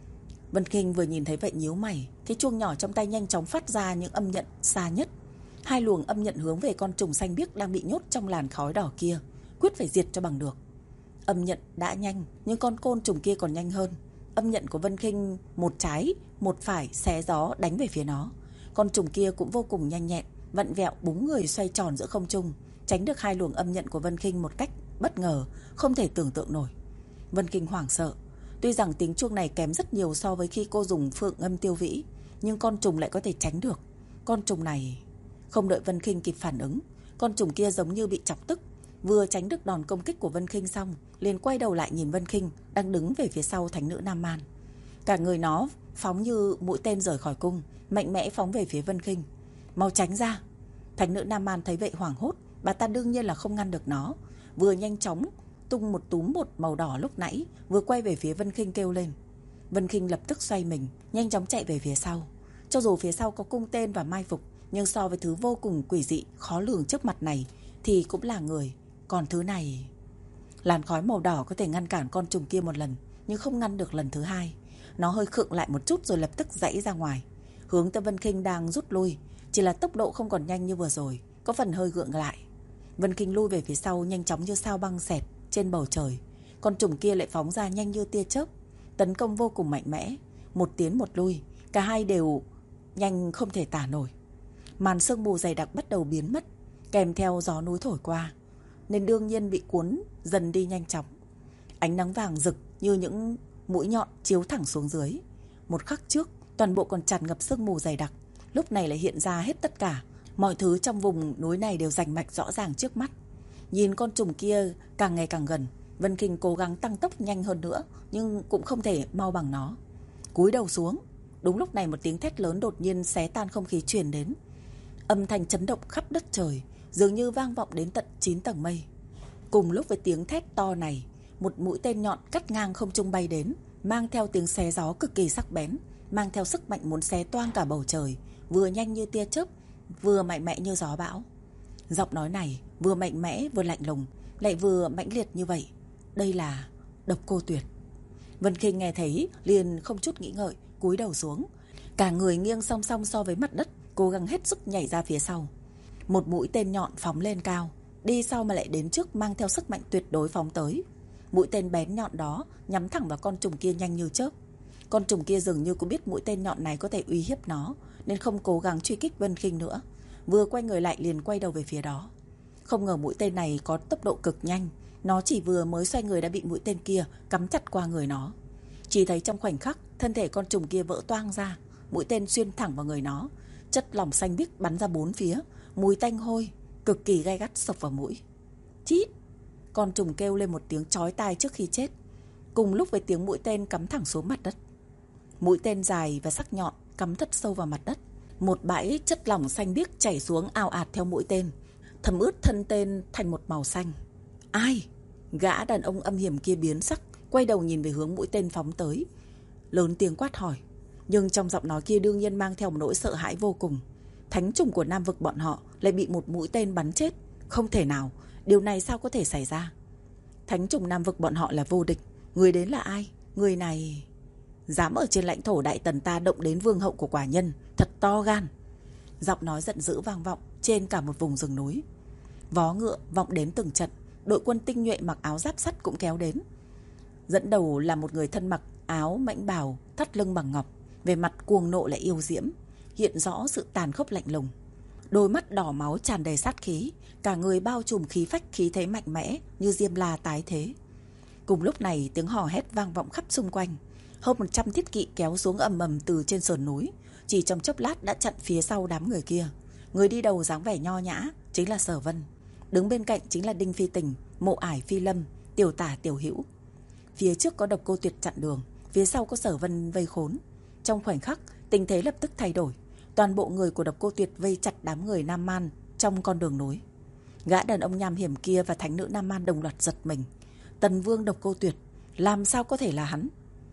Vân Kinh vừa nhìn thấy vậy nhíu mày, cái chuông nhỏ trong tay nhanh chóng phát ra những âm nhận xa nhất. Hai luồng âm nhận hướng về con trùng xanh biếc đang bị nhốt trong làn khói đỏ kia, quyết phải diệt cho bằng được. Âm nhận đã nhanh, nhưng con côn trùng kia còn nhanh hơn. Âm nhận của Vân Kinh một trái, một phải xé gió đánh về phía nó. Con trùng kia cũng vô cùng nhanh nhẹn, vặn vẹo búng người xoay tròn giữa không trung, tránh được hai luồng âm nhận của Vân Kinh một cách bất ngờ, không thể tưởng tượng nổi. Vân Kinh hoảng sợ. Tuy rằng tiếng chuông này kém rất nhiều so với khi cô dùng phượng âm tiêu vĩ, nhưng con trùng lại có thể tránh được. Con trùng này... Không đợi Vân Kinh kịp phản ứng, con trùng kia giống như bị chọc tức, vừa tránh được đòn công kích của Vân Khinh xong, liền quay đầu lại nhìn Vân Khinh đang đứng về phía sau thánh nữ Nam Man. Cả người nó phóng như mũi tên rời khỏi cung, mạnh mẽ phóng về phía Vân Khinh. Mau tránh ra! Thánh nữ Nam Man thấy vậy hoảng hốt, bà ta đương nhiên là không ngăn được nó, vừa nhanh chóng tung một túm bột màu đỏ lúc nãy, vừa quay về phía Vân Khinh kêu lên. Vân Khinh lập tức xoay mình, nhanh chóng chạy về phía sau. Cho dù phía sau có cung tên và mai phục, nhưng so với thứ vô cùng quỷ dị, khó lường trước mặt này thì cũng là người. Còn thứ này... Làn khói màu đỏ có thể ngăn cản con trùng kia một lần, nhưng không ngăn được lần thứ hai. Nó hơi khựng lại một chút rồi lập tức giãy ra ngoài, hướng tới Vân Khinh đang rút lui. Chỉ là tốc độ không còn nhanh như vừa rồi, có phần hơi gượng lại. Vân Khinh lui về phía sau nhanh chóng như sao băng xẹt trên bầu trời. Con trùng kia lại phóng ra nhanh như tia chớp, tấn công vô cùng mạnh mẽ. Một tiến một lui, cả hai đều nhanh không thể tả nổi. Màn sương mù dày đặc bắt đầu biến mất, kèm theo gió núi thổi qua, nên đương nhiên bị cuốn dần đi nhanh chóng. Ánh nắng vàng rực như những mũi nhọn chiếu thẳng xuống dưới. Một khắc trước toàn bộ còn tràn ngập sương mù dày đặc, lúc này lại hiện ra hết tất cả. Mọi thứ trong vùng núi này đều rành mạch rõ ràng trước mắt. Nhìn con trùng kia càng ngày càng gần, Vân Khinh cố gắng tăng tốc nhanh hơn nữa, nhưng cũng không thể mau bằng nó. Cúi đầu xuống. Đúng lúc này một tiếng thét lớn đột nhiên xé tan không khí truyền đến. Âm thanh chấn động khắp đất trời, dường như vang vọng đến tận chín tầng mây. Cùng lúc với tiếng thét to này, một mũi tên nhọn cắt ngang không trung bay đến, mang theo tiếng xé gió cực kỳ sắc bén, mang theo sức mạnh muốn xé toang cả bầu trời, vừa nhanh như tia chớp, vừa mạnh mẽ như gió bão. Giọng nói này vừa mạnh mẽ vừa lạnh lùng, lại vừa mãnh liệt như vậy. Đây là Độc Cô Tuyệt. Vân Khinh nghe thấy liền không chút nghĩ ngợi cúi đầu xuống, cả người nghiêng song song so với mặt đất, cố gắng hết sức nhảy ra phía sau. Một mũi tên nhọn phóng lên cao, đi sau mà lại đến trước, mang theo sức mạnh tuyệt đối phóng tới. Mũi tên bén nhọn đó nhắm thẳng vào con trùng kia nhanh như chớp. Con trùng kia dường như cũng biết mũi tên nhọn này có thể uy hiếp nó, nên không cố gắng truy kích Vân Khinh nữa, vừa quay người lại liền quay đầu về phía đó. Không ngờ mũi tên này có tốc độ cực nhanh, nó chỉ vừa mới xoay người đã bị mũi tên kia cắm chặt qua người nó. Chỉ thấy trong khoảnh khắc thân thể con trùng kia vỡ toang ra, mũi tên xuyên thẳng vào người nó, chất lỏng xanh biếc bắn ra bốn phía, mùi tanh hôi cực kỳ gay gắt sộc vào mũi. Chít! Con trùng kêu lên một tiếng chói tai trước khi chết, cùng lúc với tiếng mũi tên cắm thẳng xuống mặt đất. Mũi tên dài và sắc nhọn cắm thật sâu vào mặt đất, một bãi chất lỏng xanh biếc chảy xuống ào ạt theo mũi tên, thấm ướt thân tên thành một màu xanh. Ai? Gã đàn ông âm hiểm kia biến sắc, quay đầu nhìn về hướng mũi tên phóng tới, lớn tiếng quát hỏi. Nhưng trong giọng nói kia đương nhiên mang theo một nỗi sợ hãi vô cùng. Thánh trùng của Nam vực bọn họ lại bị một mũi tên bắn chết. Không thể nào, điều này sao có thể xảy ra? Thánh trùng Nam vực bọn họ là vô địch. Người đến là ai? Người này dám ở trên lãnh thổ Đại Tần ta động đến vương hậu của quả nhân, thật to gan. Giọng nói giận dữ vang vọng trên cả một vùng rừng núi. Vó ngựa vọng đến từng trận, đội quân tinh nhuệ mặc áo giáp sắt cũng kéo đến. Dẫn đầu là một người thân mặc áo mãnh bào, thắt lưng bằng ngọc, về mặt cuồng nộ lại yêu diễm, hiện rõ sự tàn khốc lạnh lùng. Đôi mắt đỏ máu tràn đầy sát khí, cả người bao trùm khí phách khí thế mạnh mẽ như diêm la tái thế. Cùng lúc này tiếng hò hét vang vọng khắp xung quanh. Hơn một trăm thiết kỵ kéo xuống ầm ầm từ trên sườn núi, chỉ trong chốc lát đã chặn phía sau đám người kia. Người đi đầu dáng vẻ nho nhã chính là Sở Vân, đứng bên cạnh chính là Đinh Phi Tình, Mộ Ải Phi Lâm, Tiểu Tả Tiểu Hữu. Phía trước có Độc Cô Tuyệt chặn đường, phía sau có Sở Vân vây khốn. Trong khoảnh khắc, tình thế lập tức thay đổi. Toàn bộ người của Độc Cô Tuyệt vây chặt đám người Nam Man trong con đường núi. Gã đàn ông nham hiểm kia và thánh nữ Nam Man đồng loạt giật mình. Tần Vương Độc Cô Tuyệt, làm sao có thể là hắn?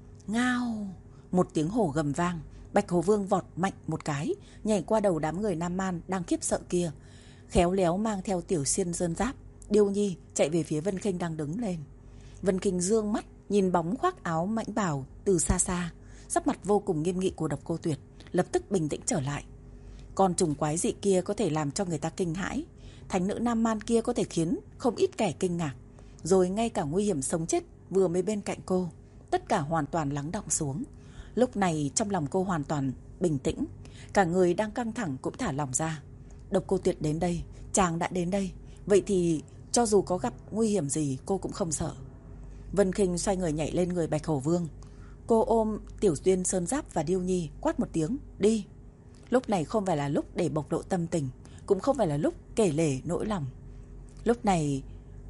Ngao! Một tiếng hổ gầm vang, Bạch Hổ Vương vọt mạnh một cái, nhảy qua đầu đám người Nam Man đang khiếp sợ kia, khéo léo mang theo Tiểu Xiên Sơn Giáp, Điêu Nhi chạy về phía Vân Khinh đang đứng lên. Vân Khinh dương mắt nhìn bóng khoác áo mãnh bào từ xa xa, sắc mặt vô cùng nghiêm nghị của Độc Cô Tuyệt lập tức bình tĩnh trở lại. Con trùng quái dị kia có thể làm cho người ta kinh hãi, thánh nữ Nam Man kia có thể khiến không ít kẻ kinh ngạc, rồi ngay cả nguy hiểm sống chết vừa mới bên cạnh cô, tất cả hoàn toàn lắng đọng xuống. Lúc này trong lòng cô hoàn toàn bình tĩnh, cả người đang căng thẳng cũng thả lỏng ra. Độc Cô Tuyệt đến đây, chàng đã đến đây, vậy thì cho dù có gặp nguy hiểm gì cô cũng không sợ. Vân Khinh xoay người nhảy lên người Bạch Hổ Vương. Cô ôm Tiểu Xuyên Sơn Giáp và Điêu Nhi quát một tiếng, đi. Lúc này không phải là lúc để bộc lộ tâm tình, cũng không phải là lúc kể lể nỗi lòng. Lúc này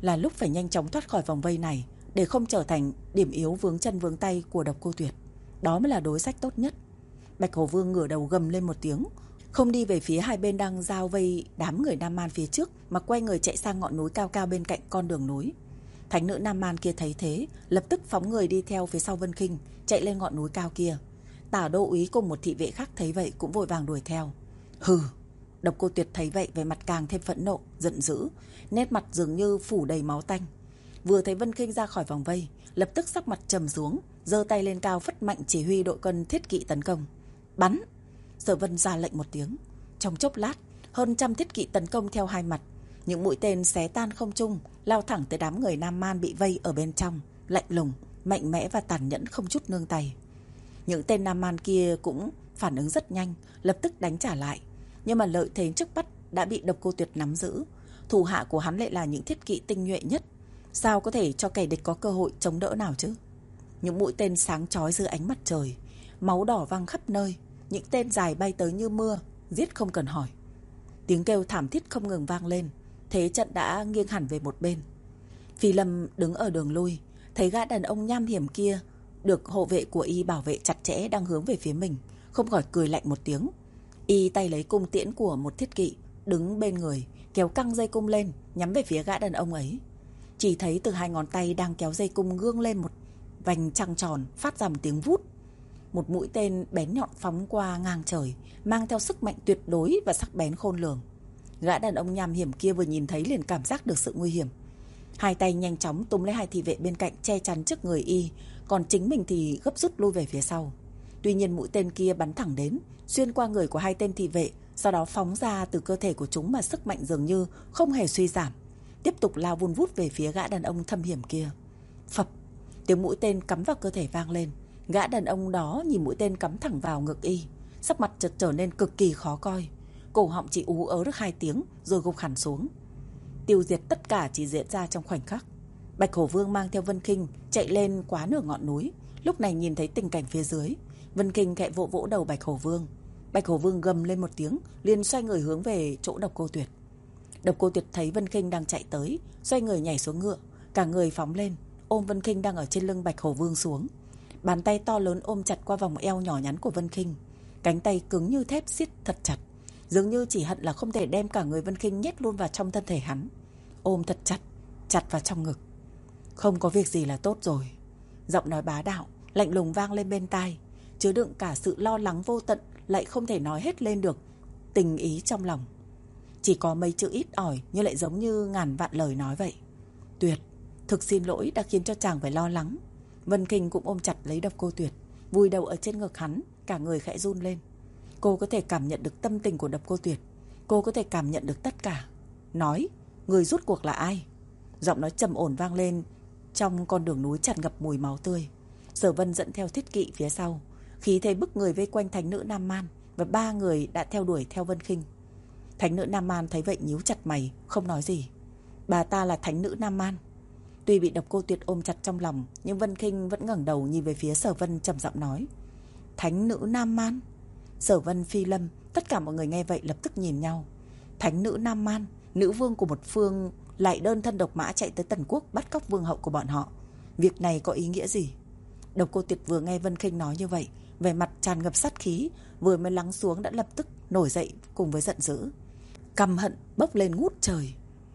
là lúc phải nhanh chóng thoát khỏi vòng vây này, để không trở thành điểm yếu vướng chân vướng tay của Độc Cô Tuyệt. Đó mới là đối sách tốt nhất. Bạch Hổ Vương ngửa đầu gầm lên một tiếng, không đi về phía hai bên đang giao vây đám người Nam Man phía trước, mà quay người chạy sang ngọn núi cao cao bên cạnh con đường núi. Thánh nữ Nam Man kia thấy thế, lập tức phóng người đi theo phía sau Vân Khinh, chạy lên ngọn núi cao kia. Tả Đô úy cùng một thị vệ khác thấy vậy cũng vội vàng đuổi theo. Hừ. Độc Cô Tuyệt thấy vậy về mặt càng thêm phẫn nộ, giận dữ, nét mặt dường như phủ đầy máu tanh. Vừa thấy Vân Khinh ra khỏi vòng vây, lập tức sắc mặt trầm xuống, giơ tay lên cao phất mạnh chỉ huy đội quân thiết kỵ tấn công. Bắn! Sở Vân ra lệnh một tiếng. Trong chốc lát, hơn trăm thiết kỵ tấn công theo hai mặt. Những mũi tên xé tan không trung, lao thẳng tới đám người Nam Man bị vây ở bên trong, lạnh lùng, mạnh mẽ và tàn nhẫn không chút nương tay. Những tên Nam Man kia cũng phản ứng rất nhanh, lập tức đánh trả lại. Nhưng mà lợi thế trước mắt đã bị Độc Cô Tuyệt nắm giữ. Thủ hạ của hắn lại là những thiết kỵ tinh nhuệ nhất, sao có thể cho kẻ địch có cơ hội chống đỡ nào chứ? Những mũi tên sáng chói dưới ánh mặt trời, máu đỏ văng khắp nơi, những tên dài bay tới như mưa, giết không cần hỏi. Tiếng kêu thảm thiết không ngừng vang lên, thế trận đã nghiêng hẳn về một bên. Phi Lâm đứng ở đường lui, thấy gã đàn ông nham hiểm kia được hộ vệ của y bảo vệ chặt chẽ đang hướng về phía mình, không khỏi cười lạnh một tiếng. Y tay lấy cung tiễn của một thiết kỵ đứng bên người, kéo căng dây cung lên, nhắm về phía gã đàn ông ấy. Chỉ thấy từ hai ngón tay đang kéo dây cung gương lên một vành trăng tròn, phát ra một tiếng vút. Một mũi tên bén nhọn phóng qua ngang trời, mang theo sức mạnh tuyệt đối và sắc bén khôn lường. Gã đàn ông nham hiểm kia vừa nhìn thấy liền cảm giác được sự nguy hiểm. Hai tay nhanh chóng túm lấy hai thị vệ bên cạnh che chắn trước người y, còn chính mình thì gấp rút lui về phía sau. Tuy nhiên mũi tên kia bắn thẳng đến, xuyên qua người của hai tên thị vệ, sau đó phóng ra từ cơ thể của chúng mà sức mạnh dường như không hề suy giảm, tiếp tục lao vun vút về phía gã đàn ông thâm hiểm kia. Phập, tiếng mũi tên cắm vào cơ thể vang lên. Gã đàn ông đó nhìn mũi tên cắm thẳng vào ngực y, sắc mặt chợt trở nên cực kỳ khó coi, cổ họng chỉ ú ớ được hai tiếng rồi gục hẳn xuống. Tiêu diệt tất cả chỉ diễn ra trong khoảnh khắc. Bạch Hổ Vương mang theo Vân Khinh chạy lên quá nửa ngọn núi, lúc này nhìn thấy tình cảnh phía dưới, Vân Khinh khẽ vỗ vỗ đầu Bạch Hổ Vương. Bạch Hổ Vương gầm lên một tiếng, liền xoay người hướng về chỗ Độc Cô Tuyệt. Độc Cô Tuyệt thấy Vân Khinh đang chạy tới, xoay người nhảy xuống ngựa, cả người phóng lên, ôm Vân Khinh đang ở trên lưng Bạch Hổ Vương xuống. Bàn tay to lớn ôm chặt qua vòng eo nhỏ nhắn của Vân Khinh, cánh tay cứng như thép siết thật chặt, dường như chỉ hận là không thể đem cả người Vân Khinh nhét luôn vào trong thân thể hắn, ôm thật chặt, chặt vào trong ngực. Không có việc gì là tốt rồi. Giọng nói bá đạo, lạnh lùng vang lên bên tai, chứa đựng cả sự lo lắng vô tận, lại không thể nói hết lên được tình ý trong lòng. Chỉ có mấy chữ ít ỏi nhưng lại giống như ngàn vạn lời nói vậy. Tuyệt, thực xin lỗi đã khiến cho chàng phải lo lắng. Vân Khinh cũng ôm chặt lấy Độc Cô Tuyệt, vùi đầu ở trên ngực hắn, cả người khẽ run lên. Cô có thể cảm nhận được tâm tình của Độc Cô Tuyệt, cô có thể cảm nhận được tất cả. Nói, người rút cuộc là ai? Giọng nói trầm ổn vang lên trong con đường núi tràn ngập mùi máu tươi. Sở Vân dẫn theo thiết kỵ phía sau, khí thế bức người vây quanh thánh nữ Nam Man, và ba người đã theo đuổi theo Vân Khinh. Thánh nữ Nam Man thấy vậy nhíu chặt mày, không nói gì. Bà ta là thánh nữ Nam Man. Tuy bị Độc Cô Tuyệt ôm chặt trong lòng, nhưng Vân Khinh vẫn ngẩng đầu nhìn về phía Sở Vân, trầm giọng nói: Thánh nữ Nam Man. Sở Vân, Phi Lâm, tất cả mọi người nghe vậy lập tức nhìn nhau. Thánh nữ Nam Man, nữ vương của một phương lại đơn thân độc mã chạy tới Tần Quốc bắt cóc vương hậu của bọn họ. Việc này có ý nghĩa gì? Độc Cô Tuyệt vừa nghe Vân Khinh nói như vậy, vẻ mặt tràn ngập sát khí, vừa mới lắng xuống đã lập tức nổi dậy cùng với giận dữ. Căm hận bốc lên ngút trời.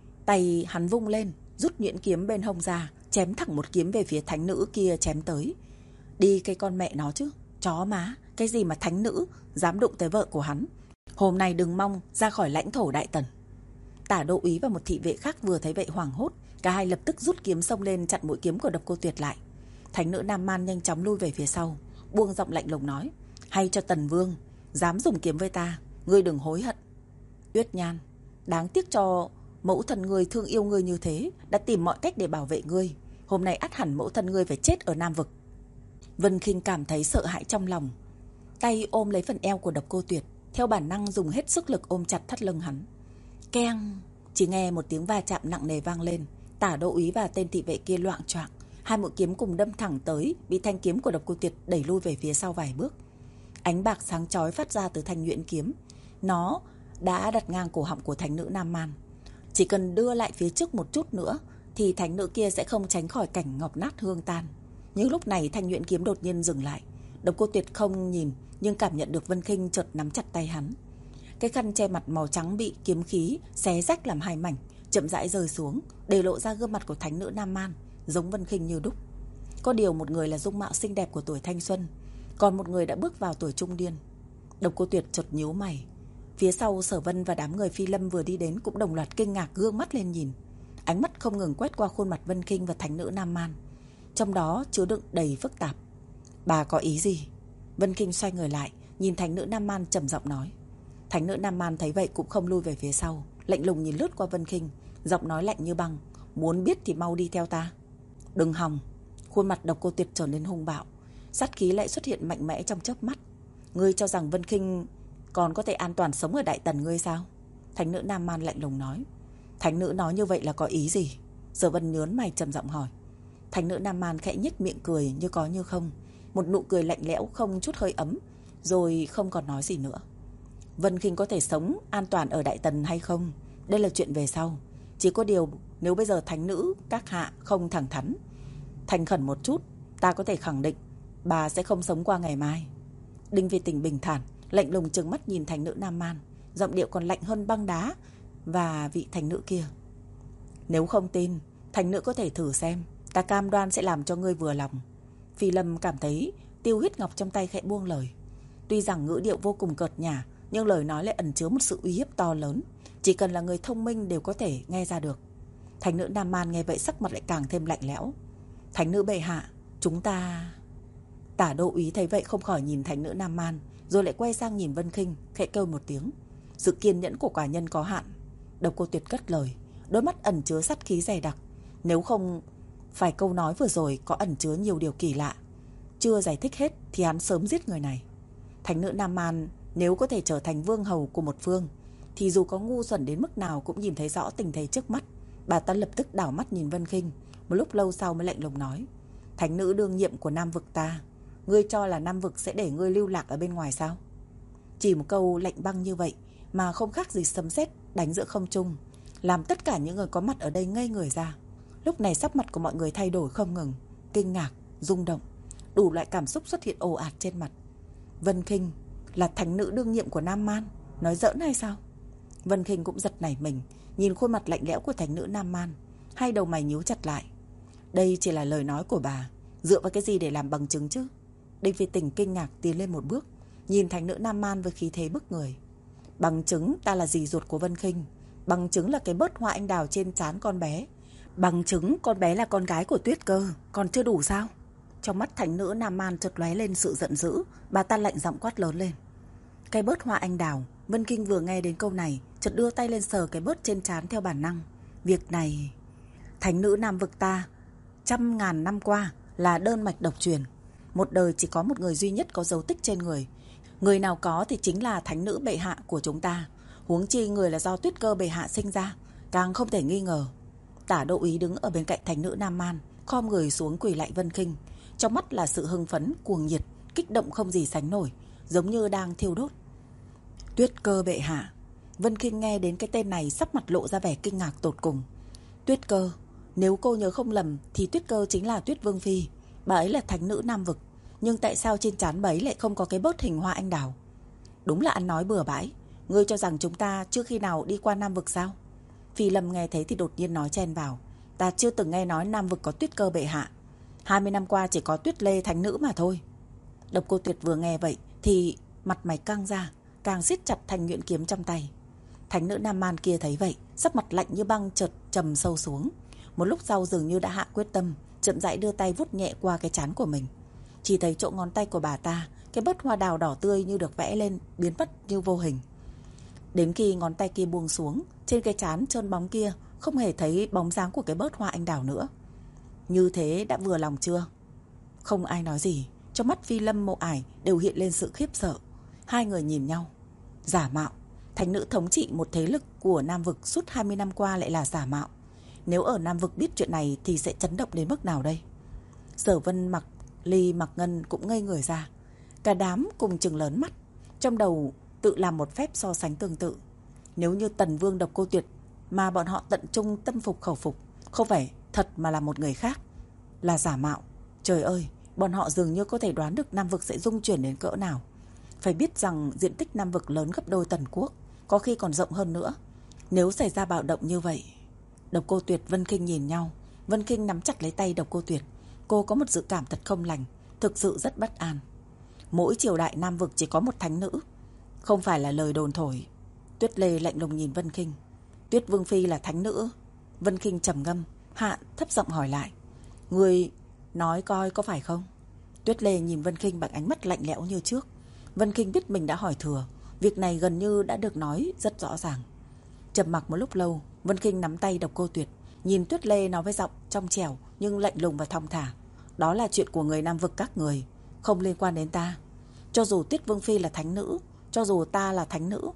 Tay hắn vung lên, rút nhuyễn kiếm bên hông ra, chém thẳng một kiếm về phía thánh nữ kia chém tới. Đi cái con mẹ nó chứ, chó má, cái gì mà thánh nữ dám đụng tới vợ của hắn. Hôm nay đừng mong ra khỏi lãnh thổ Đại Tần. Tả Đô úy và một thị vệ khác vừa thấy vậy hoảng hốt, cả hai lập tức rút kiếm xông lên chặn mũi kiếm của Độc Cô Tuyệt lại. Thánh nữ Nam Man nhanh chóng lui về phía sau, buông giọng lạnh lùng nói: Hay cho Tần Vương, dám dùng kiếm với ta, ngươi đừng hối hận. Tuyết Nhan, đáng tiếc cho mẫu thân ngươi thương yêu ngươi như thế, đã tìm mọi cách để bảo vệ ngươi. Hôm nay ắt hẳn mẫu thân ngươi phải chết ở Nam Vực. Vân Khinh cảm thấy sợ hãi trong lòng, tay ôm lấy phần eo của Độc Cô Tuyệt, theo bản năng dùng hết sức lực ôm chặt thắt lưng hắn. Keng, chỉ nghe một tiếng va chạm nặng nề vang lên. Tả Đô úy và tên thị vệ kia loạng choạng, hai mũi kiếm cùng đâm thẳng tới, bị thanh kiếm của Độc Cô Tuyệt đẩy lui về phía sau vài bước. Ánh bạc sáng chói phát ra từ thanh nhuyễn kiếm, nó đã đặt ngang cổ họng của thánh nữ Nam Man. Chỉ cần đưa lại phía trước một chút nữa thì thánh nữ kia sẽ không tránh khỏi cảnh ngọc nát hương tan. Nhưng lúc này thanh nhuyễn kiếm đột nhiên dừng lại. Độc Cô Tuyệt không nhìn nhưng cảm nhận được Vân Khinh chợt nắm chặt tay hắn. Cái khăn che mặt màu trắng bị kiếm khí xé rách làm hai mảnh, chậm rãi rơi xuống, để lộ ra gương mặt của thánh nữ Nam Man, giống Vân Khinh như đúc. Có điều một người là dung mạo xinh đẹp của tuổi thanh xuân, còn một người đã bước vào tuổi trung niên. Độc Cô Tuyệt chợt nhíu mày. Phía sau Sở Vân và đám người Phi Lâm vừa đi đến cũng đồng loạt kinh ngạc gương mắt lên nhìn. Ánh mắt không ngừng quét qua khuôn mặt Vân Khinh và thánh nữ Nam Man, trong đó chứa đựng đầy phức tạp. Bà có ý gì? Vân Khinh xoay người lại, nhìn thánh nữ Nam Man trầm giọng nói. Thánh nữ Nam Man thấy vậy cũng không lui về phía sau, lạnh lùng nhìn lướt qua Vân Khinh, giọng nói lạnh như băng. Muốn biết thì mau đi theo ta. Đừng hòng. Khuôn mặt Độc Cô Tuyệt trở nên hung bạo, sát khí lại xuất hiện mạnh mẽ trong chớp mắt. Ngươi cho rằng Vân Khinh còn có thể an toàn sống ở Đại Tần ngươi sao? Thánh nữ Nam Man lạnh lùng nói. Thánh nữ nói như vậy là có ý gì? Sở Vân nhớn mày trầm giọng hỏi. Thánh nữ Nam Man khẽ nhếch miệng cười như có như không, một nụ cười lạnh lẽo không chút hơi ấm, rồi không còn nói gì nữa. Vân Khinh có thể sống an toàn ở Đại Tần hay không, đây là chuyện về sau. Chỉ có điều nếu bây giờ thánh nữ các hạ không thẳng thắn, thành khẩn một chút, ta có thể khẳng định bà sẽ không sống qua ngày mai. Đinh Việt Tình bình thản, lạnh lùng trừng mắt nhìn thánh nữ Nam Man, giọng điệu còn lạnh hơn băng đá và vị thánh nữ kia. Nếu không tin, thánh nữ có thể thử xem, ta cam đoan sẽ làm cho ngươi vừa lòng. Phi Lâm cảm thấy Tiêu Huyết Ngọc trong tay khẽ buông lời. Tuy rằng ngữ điệu vô cùng cợt nhả, nhưng lời nói lại ẩn chứa một sự uy hiếp to lớn, chỉ cần là người thông minh đều có thể nghe ra được. Thánh nữ Nam Man nghe vậy sắc mặt lại càng thêm lạnh lẽo. Thánh nữ bệ hạ, chúng ta... Tả Đô úy thấy vậy không khỏi nhìn thánh nữ Nam Man, rồi lại quay sang nhìn Vân Khinh, khẽ kêu một tiếng. Sự kiên nhẫn của quả nhân có hạn. Độc Cô Tuyệt cất lời, đôi mắt ẩn chứa sát khí dày đặc. Nếu không phải câu nói vừa rồi có ẩn chứa nhiều điều kỳ lạ, chưa giải thích hết thì hắn sớm giết người này. Thánh nữ Nam Man nếu có thể trở thành vương hầu của một phương, thì dù có ngu xuẩn đến mức nào cũng nhìn thấy rõ tình thế trước mắt. Bà ta lập tức đảo mắt nhìn Vân Khinh, một lúc lâu sau mới lạnh lùng nói. Thánh nữ đương nhiệm của Nam vực ta, ngươi cho là Nam vực sẽ để ngươi lưu lạc ở bên ngoài sao? Chỉ một câu lạnh băng như vậy mà không khác gì sấm sét đánh giữa không trung, làm tất cả những người có mặt ở đây ngây người ra. Lúc này sắc mặt của mọi người thay đổi không ngừng, kinh ngạc, rung động, đủ loại cảm xúc xuất hiện ồ ạt trên mặt. Vân Khinh là thánh nữ đương nhiệm của Nam Man, nói giỡn hay sao? Vân Khinh cũng giật nảy mình, nhìn khuôn mặt lạnh lẽo của thánh nữ Nam Man, hai đầu mày nhíu chặt lại. Đây chỉ là lời nói của bà, dựa vào cái gì để làm bằng chứng chứ? Đinh Phi Tình kinh ngạc tiến lên một bước, nhìn thánh nữ Nam Man với khí thế bức người. Bằng chứng ta là dì ruột của Vân Khinh, bằng chứng là cái bớt hoa anh đào trên trán con bé, bằng chứng con bé là con gái của Tuyết Cơ, còn chưa đủ sao? Trong mắt thánh nữ Nam Man chợt lóe lên sự giận dữ, bà ta lạnh giọng quát lớn lên. Cái bớt hoa anh đào. Vân Khinh vừa nghe đến câu này, chợt đưa tay lên sờ cái bớt trên trán theo bản năng. Việc này, thánh nữ Nam vực ta trăm ngàn năm qua là đơn mạch độc truyền, một đời chỉ có một người duy nhất có dấu tích trên người. Người nào có thì chính là thánh nữ bệ hạ của chúng ta. Huống chi người là do Tuyết Cơ bệ hạ sinh ra, càng không thể nghi ngờ. Tả Đô úy đứng ở bên cạnh thánh nữ Nam Man, khom người xuống quỳ lại Vân Khinh, trong mắt là sự hưng phấn, cuồng nhiệt, kích động không gì sánh nổi, giống như đang thiêu đốt. Tuyết Cơ bệ hạ. Vân Khinh nghe đến cái tên này sắc mặt lộ ra vẻ kinh ngạc tột cùng. Tuyết Cơ, nếu cô nhớ không lầm thì Tuyết Cơ chính là Tuyết Vương Phi, bà ấy là thánh nữ Nam vực, nhưng tại sao trên trán bà ấy lại không có cái bớt hình hoa anh đào? Đúng là ăn nói bừa bãi, ngươi cho rằng chúng ta chưa khi nào đi qua Nam vực sao? Phi Lâm nghe thấy thì đột nhiên nói chen vào. Ta chưa từng nghe nói Nam vực có Tuyết Cơ bệ hạ, hai mươi năm qua chỉ có Tuyết Lê thánh nữ mà thôi. Độc Cô Tuyệt vừa nghe vậy thì mặt mày căng ra, càng siết chặt thanh nhuyễn kiếm trong tay. Thánh nữ Nam Man kia thấy vậy, sắc mặt lạnh như băng chợt trầm sâu xuống. Một lúc sau dường như đã hạ quyết tâm, chậm rãi đưa tay vuốt nhẹ qua cái trán của mình. Chỉ thấy chỗ ngón tay của bà ta, cái bớt hoa đào đỏ tươi như được vẽ lên, biến mất như vô hình. Đến khi ngón tay kia buông xuống, trên cái trán trơn bóng kia không hề thấy bóng dáng của cái bớt hoa anh đào nữa. Như thế đã vừa lòng chưa? Không ai nói gì, trong mắt Phi Lâm, Mộ Ải đều hiện lên sự khiếp sợ. Hai người nhìn nhau. Giả mạo, thánh nữ thống trị một thế lực của Nam vực suốt hai mươi năm qua lại là giả mạo. Nếu ở Nam vực biết chuyện này thì sẽ chấn động đến mức nào đây? Sở Vân, Mặc Ly, Mặc Ngân cũng ngây người ra. Cả đám cùng trừng lớn mắt, trong đầu tự làm một phép so sánh tương tự. Nếu như Tần Vương Độc Cô Tuyệt mà bọn họ tận trung tâm phục khẩu phục, không phải thật mà là một người khác. Là giả mạo. Trời ơi, bọn họ dường như có thể đoán được Nam Vực sẽ rung chuyển đến cỡ nào. Phải biết rằng diện tích Nam Vực lớn gấp đôi Tần Quốc, có khi còn rộng hơn nữa. Nếu xảy ra bạo động như vậy... Độc Cô Tuyệt, Vân Kinh nhìn nhau. Vân Kinh nắm chặt lấy tay Độc Cô Tuyệt. Cô có một dự cảm thật không lành, thực sự rất bất an. Mỗi triều đại Nam Vực chỉ có một thánh nữ, không phải là lời đồn thổi. Tuyết Lê lạnh lùng nhìn Vân Kinh. Tuyết Vương Phi là thánh nữ. Vân Kinh trầm ngâm, hạ thấp giọng hỏi lại. Người nói coi có phải không? Tuyết Lê nhìn Vân Kinh bằng ánh mắt lạnh lẽo như trước. Vân Kinh biết mình đã hỏi thừa. Việc này gần như đã được nói rất rõ ràng. Trầm mặc một lúc lâu, Vân Kinh nắm tay Độc Cô Tuyệt, nhìn Tuyết Lê nói với giọng trong trẻo nhưng lạnh lùng và thong thả. Đó là chuyện của người Nam Vực các người, không liên quan đến ta. Cho dù Tuyết Vương Phi là thánh nữ, cho dù ta là thánh nữ,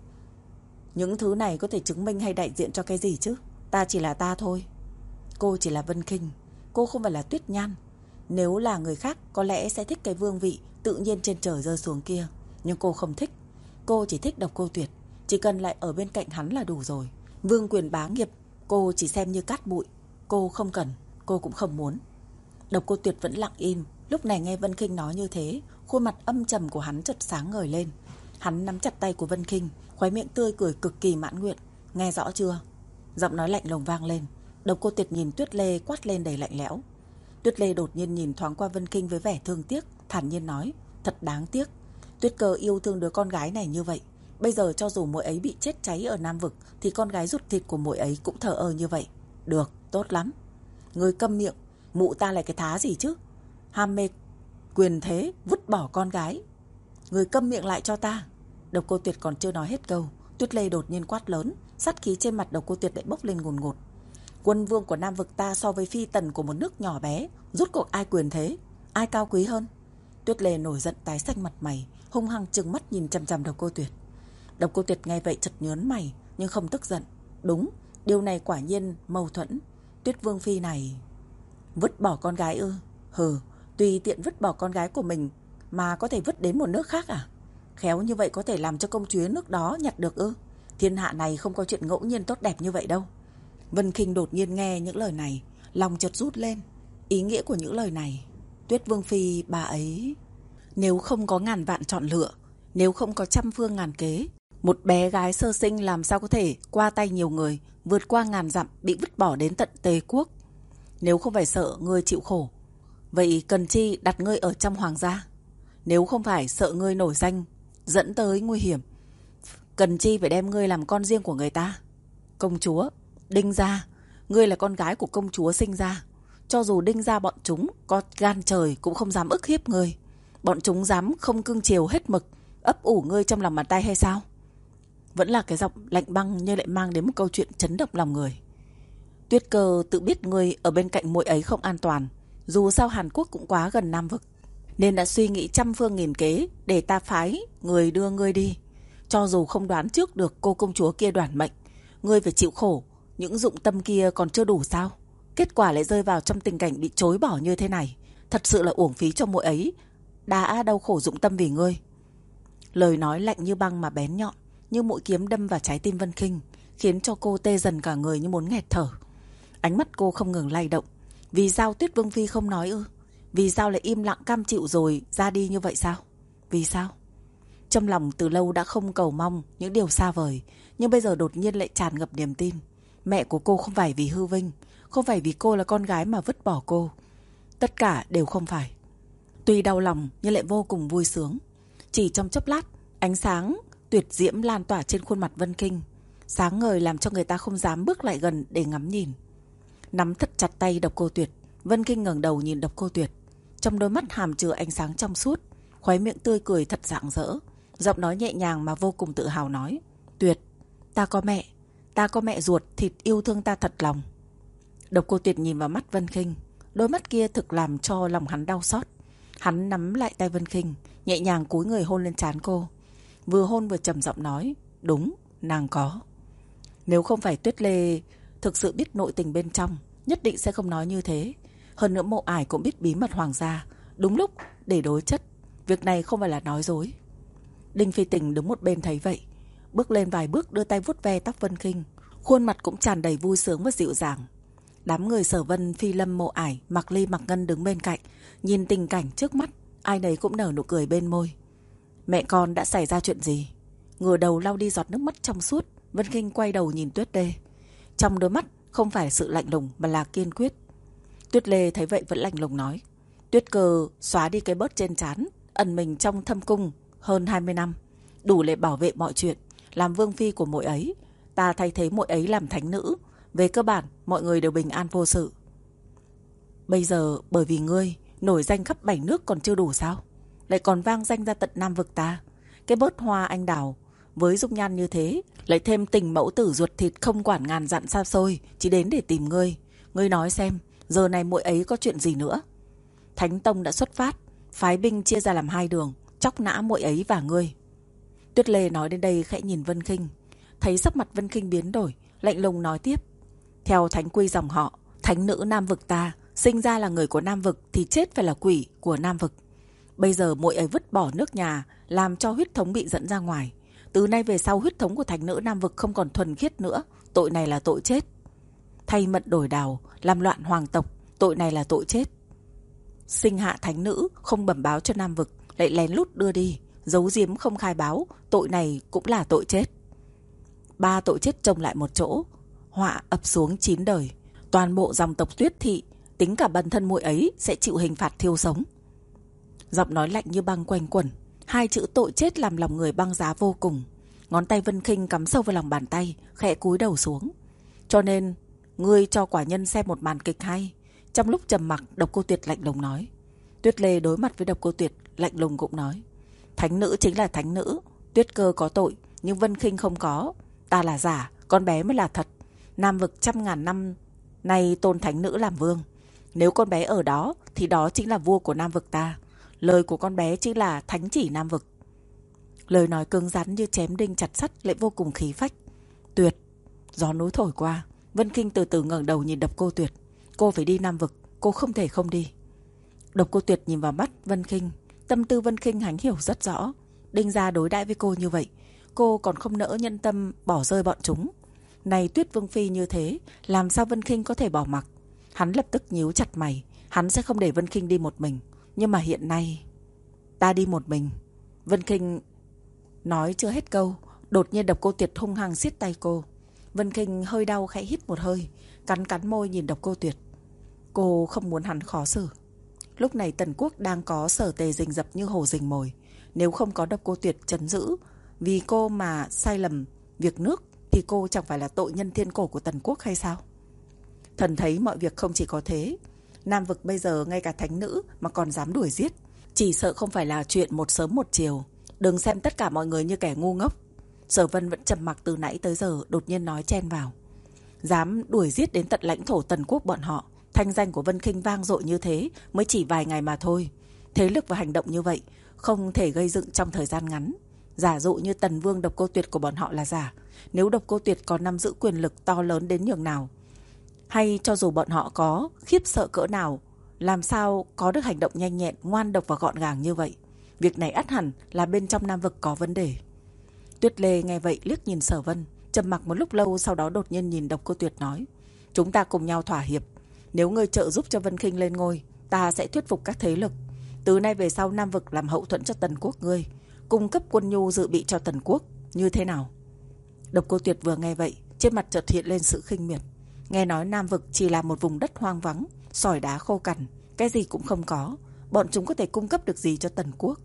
những thứ này có thể chứng minh hay đại diện cho cái gì chứ? Ta chỉ là ta thôi. Cô chỉ là Vân Kinh, cô không phải là Tuyết Nhan. Nếu là người khác có lẽ sẽ thích cái vương vị tự nhiên trên trời rơi xuống kia, nhưng cô không thích. Cô chỉ thích Độc Cô Tuyệt, chỉ cần lại ở bên cạnh hắn là đủ rồi. Vương quyền bá nghiệp cô chỉ xem như cát bụi. Cô không cần, cô cũng không muốn. Độc Cô Tuyệt vẫn lặng im. Lúc này nghe Vân Kinh nói như thế, khuôn mặt âm trầm của hắn chợt sáng ngời lên. Hắn nắm chặt tay của Vân Kinh, khóe miệng tươi cười cực kỳ mãn nguyện. Nghe rõ chưa? Giọng nói lạnh lùng vang lên. Độc Cô Tuyệt nhìn Tuyết Lê quát lên đầy lạnh lẽo. Tuyết Lê đột nhiên nhìn thoáng qua Vân Kinh với vẻ thương tiếc, thản nhiên nói. Thật đáng tiếc. Tuyết Cơ yêu thương đứa con gái này như vậy. Bây giờ cho dù muội ấy bị chết cháy ở Nam Vực thì con gái ruột thịt của muội ấy cũng thờ ơ như vậy. Được, tốt lắm. Ngươi câm miệng. Mụ ta là cái thá gì chứ? Ham mê quyền thế, vứt bỏ con gái. Ngươi câm miệng lại cho ta. Độc Cô Tuyệt còn chưa nói hết câu, Tuyết Lê đột nhiên quát lớn. Sát khí trên mặt Độc Cô Tuyệt lại bốc lên ngùn ngụt. Quân vương của Nam Vực ta so với phi tần của một nước nhỏ bé, rốt cuộc ai quyền thế, ai cao quý hơn? Tuyết Lê nổi giận tái xanh mặt mày, hung hăng trừng mắt nhìn chằm chằm Độc Cô Tuyệt. Độc Cô Tuyệt nghe vậy chợt nhớn mày nhưng không tức giận. Đúng, điều này quả nhiên mâu thuẫn. Tuyết Vương Phi này vứt bỏ con gái ư? Hừ, tùy tiện vứt bỏ con gái của mình mà có thể vứt đến một nước khác à? Khéo như vậy có thể làm cho công chúa nước đó nhặt được ư? Thiên hạ này không có chuyện ngẫu nhiên tốt đẹp như vậy đâu. Vân Kinh đột nhiên nghe những lời này, lòng chợt rút lên. Ý nghĩa của những lời này, Tuyết Vương Phi bà ấy, nếu không có ngàn vạn chọn lựa, nếu không có trăm phương ngàn kế, một bé gái sơ sinh làm sao có thể qua tay nhiều người, vượt qua ngàn dặm, bị vứt bỏ đến tận Tề Quốc? Nếu không phải sợ ngươi chịu khổ, vậy cần chi đặt ngươi ở trong hoàng gia? Nếu không phải sợ ngươi nổi danh, dẫn tới nguy hiểm, cần chi phải đem ngươi làm con riêng của người ta? Công chúa, Đinh gia, ngươi là con gái của công chúa sinh ra. Cho dù Đinh gia bọn chúng có gan trời cũng không dám ức hiếp ngươi. Bọn chúng dám không cưng chiều hết mực, ấp ủ ngươi trong lòng bàn tay hay sao? Vẫn là cái giọng lạnh băng nhưng lại mang đến một câu chuyện chấn động lòng người. Tuyết Cơ tự biết ngươi ở bên cạnh muội ấy không an toàn. Dù sao Hàn Quốc cũng quá gần Nam Vực, nên đã suy nghĩ trăm phương nghìn kế để ta phái người đưa ngươi đi. Cho dù không đoán trước được cô công chúa kia đoản mệnh, ngươi phải chịu khổ. Những dụng tâm kia còn chưa đủ sao? Kết quả lại rơi vào trong tình cảnh bị chối bỏ như thế này. Thật sự là uổng phí cho muội ấy đã đau khổ dụng tâm vì ngươi. Lời nói lạnh như băng mà bén nhọn, như mũi kiếm đâm vào trái tim Vân Kinh, khiến cho cô tê dần cả người như muốn nghẹt thở. Ánh mắt cô không ngừng lay động. Vì sao Tuyết Vương Phi không nói ư? Vì sao lại im lặng cam chịu rồi ra đi như vậy sao? Vì sao? Trong lòng từ lâu đã không cầu mong những điều xa vời, nhưng bây giờ đột nhiên lại tràn ngập niềm tin. Mẹ của cô không phải vì hư vinh, không phải vì cô là con gái mà vứt bỏ cô. Tất cả đều không phải. Tuy đau lòng nhưng lại vô cùng vui sướng. Chỉ trong chốc lát, ánh sáng tuyệt diễm lan tỏa trên khuôn mặt Vân Kinh, sáng ngời làm cho người ta không dám bước lại gần để ngắm nhìn. Nắm thật chặt tay Độc Cô Tuyệt, Vân Kinh ngẩng đầu nhìn Độc Cô Tuyệt. Trong đôi mắt hàm chứa ánh sáng trong suốt, khóe miệng tươi cười thật rạng rỡ, giọng nói nhẹ nhàng mà vô cùng tự hào nói. Tuyệt, ta có mẹ, ta có mẹ ruột thịt yêu thương ta thật lòng. Độc Cô Tuyệt nhìn vào mắt Vân Kinh, đôi mắt kia thực làm cho lòng hắn đau xót. Hắn nắm lại tay Vân Kinh, nhẹ nhàng cúi người hôn lên trán cô. Vừa hôn vừa trầm giọng nói. Đúng, nàng có. Nếu không phải Tuyết Lê thực sự biết nội tình bên trong, nhất định sẽ không nói như thế. Hơn nữa Mộ Ải cũng biết bí mật hoàng gia, đúng lúc để đối chất. Việc này không phải là nói dối. Đinh Phi Tình đứng một bên thấy vậy, bước lên vài bước đưa tay vuốt ve tóc Vân Kinh, khuôn mặt cũng tràn đầy vui sướng và dịu dàng. Đám người Sở Vân, Phi Lâm, Mộ Ải, Mặc Ly, Mặc Ngân đứng bên cạnh, nhìn tình cảnh trước mắt, ai nấy cũng nở nụ cười bên môi. Mẹ con đã xảy ra chuyện gì? Ngửa đầu lau đi giọt nước mắt trong suốt, Vân Kinh quay đầu nhìn Tuyết Lê. Trong đôi mắt không phải sự lạnh lùng mà là kiên quyết. Tuyết Lê thấy vậy vẫn lạnh lùng nói: Tuyết Cơ xóa đi cái bớt trên trán, ẩn mình trong thâm cung hơn hai mươi năm, đủ để bảo vệ mọi chuyện, làm vương phi của muội ấy. Ta thay thế muội ấy làm thánh nữ, về cơ bản mọi người đều bình an vô sự. Bây giờ bởi vì ngươi nổi danh khắp bảy nước còn chưa đủ sao? Lại còn vang danh ra tận Nam vực ta. Cái bớt hoa anh đào với dung nhan như thế, lại thêm tình mẫu tử ruột thịt không quản ngàn dặn xa xôi, chỉ đến để tìm ngươi. Ngươi nói xem, giờ này muội ấy có chuyện gì nữa? Thánh Tông đã xuất phát, phái binh chia ra làm hai đường, chóc nã muội ấy và ngươi. Tuyết Lê nói đến đây khẽ nhìn Vân Kinh, thấy sắc mặt Vân Kinh biến đổi, lạnh lùng nói tiếp: Theo thánh quy dòng họ, thánh nữ Nam vực ta sinh ra là người của Nam vực thì chết phải là quỷ của Nam vực. Bây giờ muội ấy vứt bỏ nước nhà, làm cho huyết thống bị dẫn ra ngoài. Từ nay về sau huyết thống của thánh nữ Nam vực không còn thuần khiết nữa, tội này là tội chết. Thay mận đổi đào, làm loạn hoàng tộc, tội này là tội chết. Sinh hạ thánh nữ không bẩm báo cho Nam vực, lại lén lút đưa đi, giấu giếm không khai báo, tội này cũng là tội chết. Ba tội chết chồng lại một chỗ, họa ập xuống chín đời. Toàn bộ dòng tộc Tuyết thị, tính cả bản thân muội ấy sẽ chịu hình phạt thiêu sống. Giọng nói lạnh như băng quanh quẩn, hai chữ tội chết làm lòng người băng giá vô cùng. Ngón tay Vân Kinh cắm sâu vào lòng bàn tay, khẽ cúi đầu xuống. Cho nên ngươi cho quả nhân xem một màn kịch hay. Trong lúc trầm mặc, Độc Cô Tuyệt lạnh lùng nói. Tuyết Lê đối mặt với Độc Cô Tuyệt, lạnh lùng cũng nói: Thánh nữ chính là thánh nữ, Tuyết Cơ có tội, nhưng Vân Kinh không có. Ta là giả, con bé mới là thật. Nam vực trăm ngàn năm nay tôn thánh nữ làm vương. Nếu con bé ở đó thì đó chính là vua của Nam vực ta. Lời của con bé chính là thánh chỉ Nam vực. Lời nói cứng rắn như chém đinh chặt sắt, lại vô cùng khí phách. Tuyệt. Gió núi thổi qua, Vân Kinh từ từ ngẩng đầu nhìn Độc Cô Tuyệt. Cô phải đi Nam vực, cô không thể không đi. Độc Cô Tuyệt nhìn vào mắt Vân Kinh, tâm tư Vân Kinh hắn hiểu rất rõ. Đinh gia đối đãi với cô như vậy, cô còn không nỡ nhân tâm bỏ rơi bọn chúng. Này Tuyết Vương phi như thế, làm sao Vân Kinh có thể bỏ mặc? Hắn lập tức nhíu chặt mày, hắn sẽ không để Vân Kinh đi một mình. Nhưng mà hiện nay, ta đi một mình. Vân Kinh nói chưa hết câu, đột nhiên Độc Cô Tuyệt hung hăng siết tay cô. Vân Kinh hơi đau khẽ hít một hơi, cắn cắn môi nhìn Độc Cô Tuyệt. Cô không muốn hắn khó xử. Lúc này Tần Quốc đang có Sở Tề rình rập như hổ rình mồi. Nếu không có Độc Cô Tuyệt trấn giữ, vì cô mà sai lầm việc nước, thì cô chẳng phải là tội nhân thiên cổ của Tần Quốc hay sao? Thần thấy mọi việc không chỉ có thế. Nam vực bây giờ ngay cả thánh nữ mà còn dám đuổi giết, chỉ sợ không phải là chuyện một sớm một chiều. Đừng xem tất cả mọi người như kẻ ngu ngốc. Sở Vân vẫn trầm mặc từ nãy tới giờ, đột nhiên nói chen vào. Dám đuổi giết đến tận lãnh thổ Tần Quốc bọn họ. Thanh danh của Vân Kinh vang dội như thế mới chỉ vài ngày mà thôi. Thế lực và hành động như vậy không thể gây dựng trong thời gian ngắn. Giả dụ như Tần Vương Độc Cô Tuyệt của bọn họ là giả. Nếu Độc Cô Tuyệt có nắm giữ quyền lực to lớn đến nhường nào, hay cho dù bọn họ có khiếp sợ cỡ nào, làm sao có được hành động nhanh nhẹn, ngoan độc và gọn gàng như vậy? Việc này ắt hẳn là bên trong Nam vực có vấn đề. Tuyết Lê nghe vậy liếc nhìn Sở Vân, trầm mặc một lúc lâu, sau đó đột nhiên nhìn Độc Cô Tuyệt nói: Chúng ta cùng nhau thỏa hiệp. Nếu ngươi trợ giúp cho Vân Kinh lên ngôi, ta sẽ thuyết phục các thế lực. Từ nay về sau Nam vực làm hậu thuẫn cho Tần Quốc ngươi, cung cấp quân nhu dự bị cho Tần Quốc, như thế nào? Độc Cô Tuyệt vừa nghe vậy, trên mặt chợt hiện lên sự khinh miệt. Nghe nói Nam vực chỉ là một vùng đất hoang vắng, sỏi đá khô cằn, cái gì cũng không có, bọn chúng có thể cung cấp được gì cho Tần Quốc?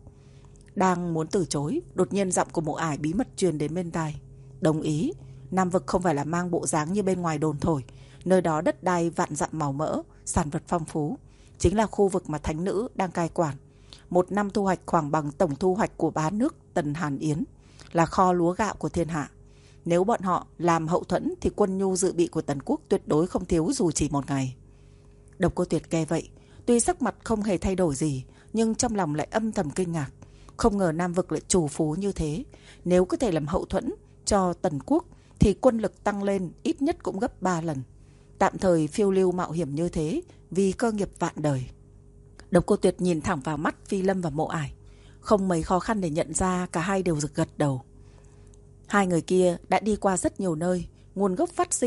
Đang muốn từ chối, đột nhiên giọng của Mộ Ải bí mật truyền đến bên tai. Đồng ý, Nam vực không phải là mang bộ dáng như bên ngoài đồn thổi. Nơi đó đất đai vạn dặm màu mỡ, sản vật phong phú, chính là khu vực mà thánh nữ đang cai quản. Một năm thu hoạch khoảng bằng tổng thu hoạch của bá nước Tần Hàn Yến, là kho lúa gạo của thiên hạ. Nếu bọn họ làm hậu thuẫn thì quân nhu dự bị của Tần Quốc tuyệt đối không thiếu dù chỉ một ngày. Độc Cô Tuyệt nghe vậy, tuy sắc mặt không hề thay đổi gì, nhưng trong lòng lại âm thầm kinh ngạc. Không ngờ Nam vực lại trù phú như thế. Nếu có thể làm hậu thuẫn cho Tần Quốc thì quân lực tăng lên ít nhất cũng gấp ba lần. Tạm thời phiêu lưu mạo hiểm như thế vì cơ nghiệp vạn đời. Độc Cô Tuyệt nhìn thẳng vào mắt Phi Lâm và Mộ Ải, không mấy khó khăn để nhận ra cả hai đều gật đầu. Hai người kia đã đi qua rất nhiều nơi, nguồn gốc phát sinh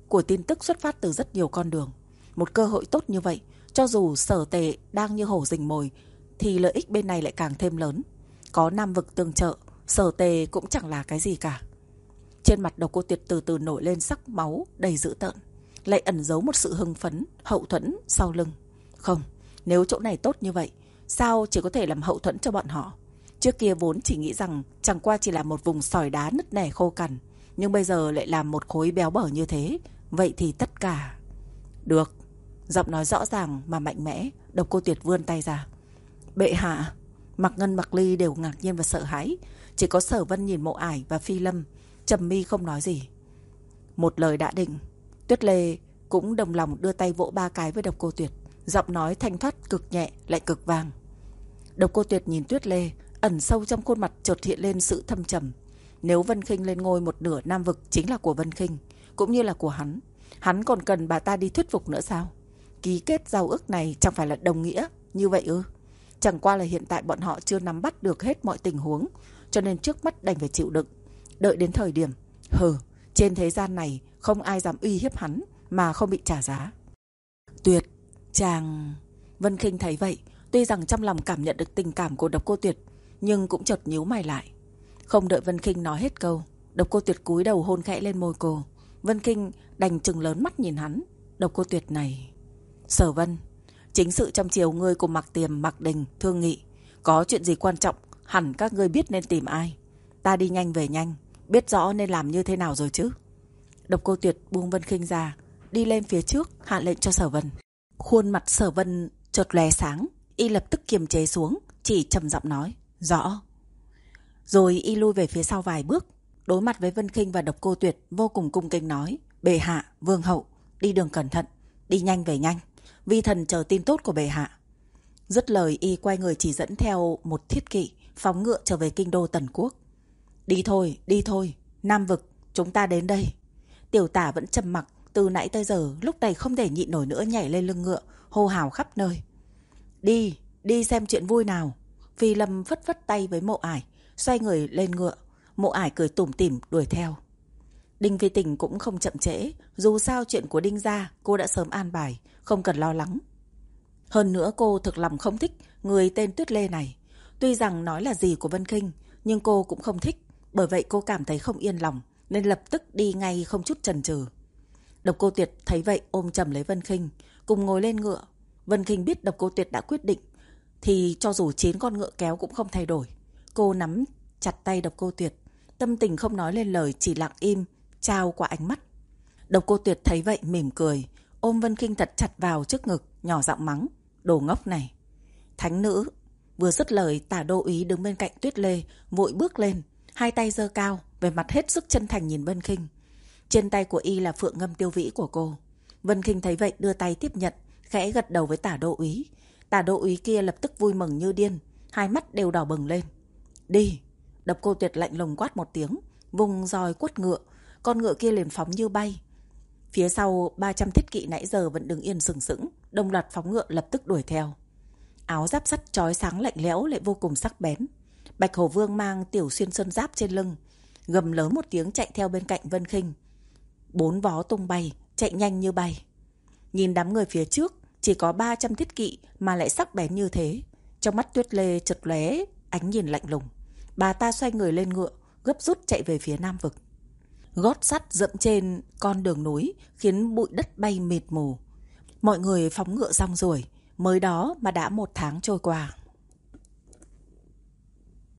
của tin tức xuất phát từ rất nhiều con đường. Một cơ hội tốt như vậy, cho dù Sở Tề đang như hổ rình mồi thì lợi ích bên này lại càng thêm lớn. Có Nam Vực tương trợ, Sở Tề cũng chẳng là cái gì cả. Trên mặt Độc Cô Tuyệt từ từ nổi lên sắc máu đầy dữ tợn, lại ẩn giấu một sự hưng phấn, hậu thuẫn sau lưng. Không, nếu chỗ này tốt như vậy, sao chỉ có thể làm hậu thuẫn cho bọn họ? Trước kia vốn chỉ nghĩ rằng chẳng qua chỉ là một vùng sỏi đá nứt nẻ khô cằn, nhưng bây giờ lại làm một khối béo bở như thế. Vậy thì tất cả... Được. Giọng nói rõ ràng mà mạnh mẽ. Độc Cô Tuyệt vươn tay ra. Bệ hạ. Mặc Ngân Mặc Ly đều ngạc nhiên và sợ hãi. Chỉ có Sở Vân nhìn Mộ Ải và Phi Lâm trầm mi không nói gì. Một lời đã định. Tuyết Lê cũng đồng lòng đưa tay vỗ ba cái với Độc Cô Tuyệt. Giọng nói thanh thoát cực nhẹ lại cực vang. Độc Cô Tuyệt nhìn Tuyết Lê, ẩn sâu trong khuôn mặt chợt hiện lên sự thâm trầm. Nếu Vân Khinh lên ngôi, một nửa Nam Vực chính là của Vân Khinh, cũng như là của hắn. Hắn còn cần bà ta đi thuyết phục nữa sao? Ký kết giao ước này chẳng phải là đồng nghĩa như vậy ư? Chẳng qua là hiện tại bọn họ chưa nắm bắt được hết mọi tình huống, cho nên trước mắt đành phải chịu đựng. Đợi đến thời điểm, hừ, trên thế gian này không ai dám uy hiếp hắn mà không bị trả giá. Tuyệt, chàng... Vân Khinh thấy vậy, tuy rằng trong lòng cảm nhận được tình cảm của Độc Cô Tuyệt, nhưng cũng chợt nhíu mày lại. Không đợi Vân Khinh nói hết câu, Độc Cô Tuyệt cúi đầu hôn khẽ lên môi cô. Vân Khinh đành trừng lớn mắt nhìn hắn. Độc Cô Tuyệt này... Sở Vân, chính sự trong chiều ngươi cùng Mạc Tiềm, Mạc Đình thương nghị, có chuyện gì quan trọng hẳn các ngươi biết nên tìm ai. Ta đi nhanh về nhanh, biết rõ nên làm như thế nào rồi chứ? Độc Cô Tuyệt buông Vân Khinh ra, đi lên phía trước hạ lệnh cho Sở Vân. Khuôn mặt Sở Vân chợt lóe sáng, y lập tức kiềm chế xuống, chỉ trầm giọng nói rõ. Rồi y lui về phía sau vài bước, đối mặt với Vân Khinh và Độc Cô Tuyệt vô cùng cung kính nói: Bệ hạ, vương hậu, đi đường cẩn thận, đi nhanh về nhanh, vi thần chờ tin tốt của bệ hạ. Dứt lời y quay người chỉ dẫn theo một thiết kỵ phóng ngựa trở về kinh đô Tần Quốc. Đi thôi, đi thôi, Nam Vực, chúng ta đến đây. Tiểu Tả vẫn trầm mặc từ nãy tới giờ, lúc này không thể nhịn nổi nữa, nhảy lên lưng ngựa hô hào khắp nơi. Đi, đi xem chuyện vui nào. Phi Lâm phất phất tay với Mộ Ải, xoay người lên ngựa. Mộ Ải cười tủm tỉm đuổi theo. Đinh Phi Tình cũng không chậm trễ, dù sao chuyện của Đinh gia cô đã sớm an bài, không cần lo lắng. Hơn nữa cô thực lòng không thích người tên Tuyết Lê này. Tuy rằng nói là gì của Vân Khinh, nhưng cô cũng không thích, bởi vậy cô cảm thấy không yên lòng, nên lập tức đi ngay không chút chần chừ. Độc Cô Tuyệt thấy vậy ôm chầm lấy Vân Khinh, cùng ngồi lên ngựa. Vân Khinh biết Độc Cô Tuyệt đã quyết định, thì cho dù chín con ngựa kéo cũng không thay đổi. Cô nắm chặt tay Độc Cô Tuyệt, tâm tình không nói lên lời, chỉ lặng im trao qua ánh mắt. Độc Cô Tuyệt thấy vậy mỉm cười, ôm Vân Khinh thật chặt vào trước ngực, nhỏ giọng mắng: Đồ ngốc này. Thánh nữ. Vừa dứt lời, Tả Đô úy đứng bên cạnh Tuyết Lê vội bước lên, hai tay giơ cao, về mặt hết sức chân thành nhìn Vân Khinh. Trên tay của y là phượng ngâm tiêu vĩ của cô. Vân Khinh thấy vậy đưa tay tiếp nhận, khẽ gật đầu với Tả Đô úy. Tả Đô úy kia lập tức vui mừng như điên, hai mắt đều đỏ bừng lên. Đi. Độc Cô Tuyệt lạnh lùng quát một tiếng, vùng roi quất ngựa, con ngựa kia liền phóng như bay. Phía sau ba trăm thiết kỵ nãy giờ vẫn đứng yên sừng sững, đồng loạt phóng ngựa lập tức đuổi theo. Áo giáp sắt chói sáng lạnh lẽo lại vô cùng sắc bén. Bạch Hổ Vương mang tiểu xuyên sơn giáp trên lưng, gầm lớn một tiếng chạy theo bên cạnh Vân Khinh. Bốn vó tung bay, chạy nhanh như bay. Nhìn đám người phía trước, chỉ có ba trăm thiết kỵ mà lại sắc bén như thế. Trong mắt Tuyết Lê chợt lóe ánh nhìn lạnh lùng. Bà ta xoay người lên ngựa, gấp rút chạy về phía Nam Vực. Gót sắt dẫm trên con đường núi khiến bụi đất bay mịt mù. Mọi người phóng ngựa rong ruổi, mới đó mà đã một tháng trôi qua.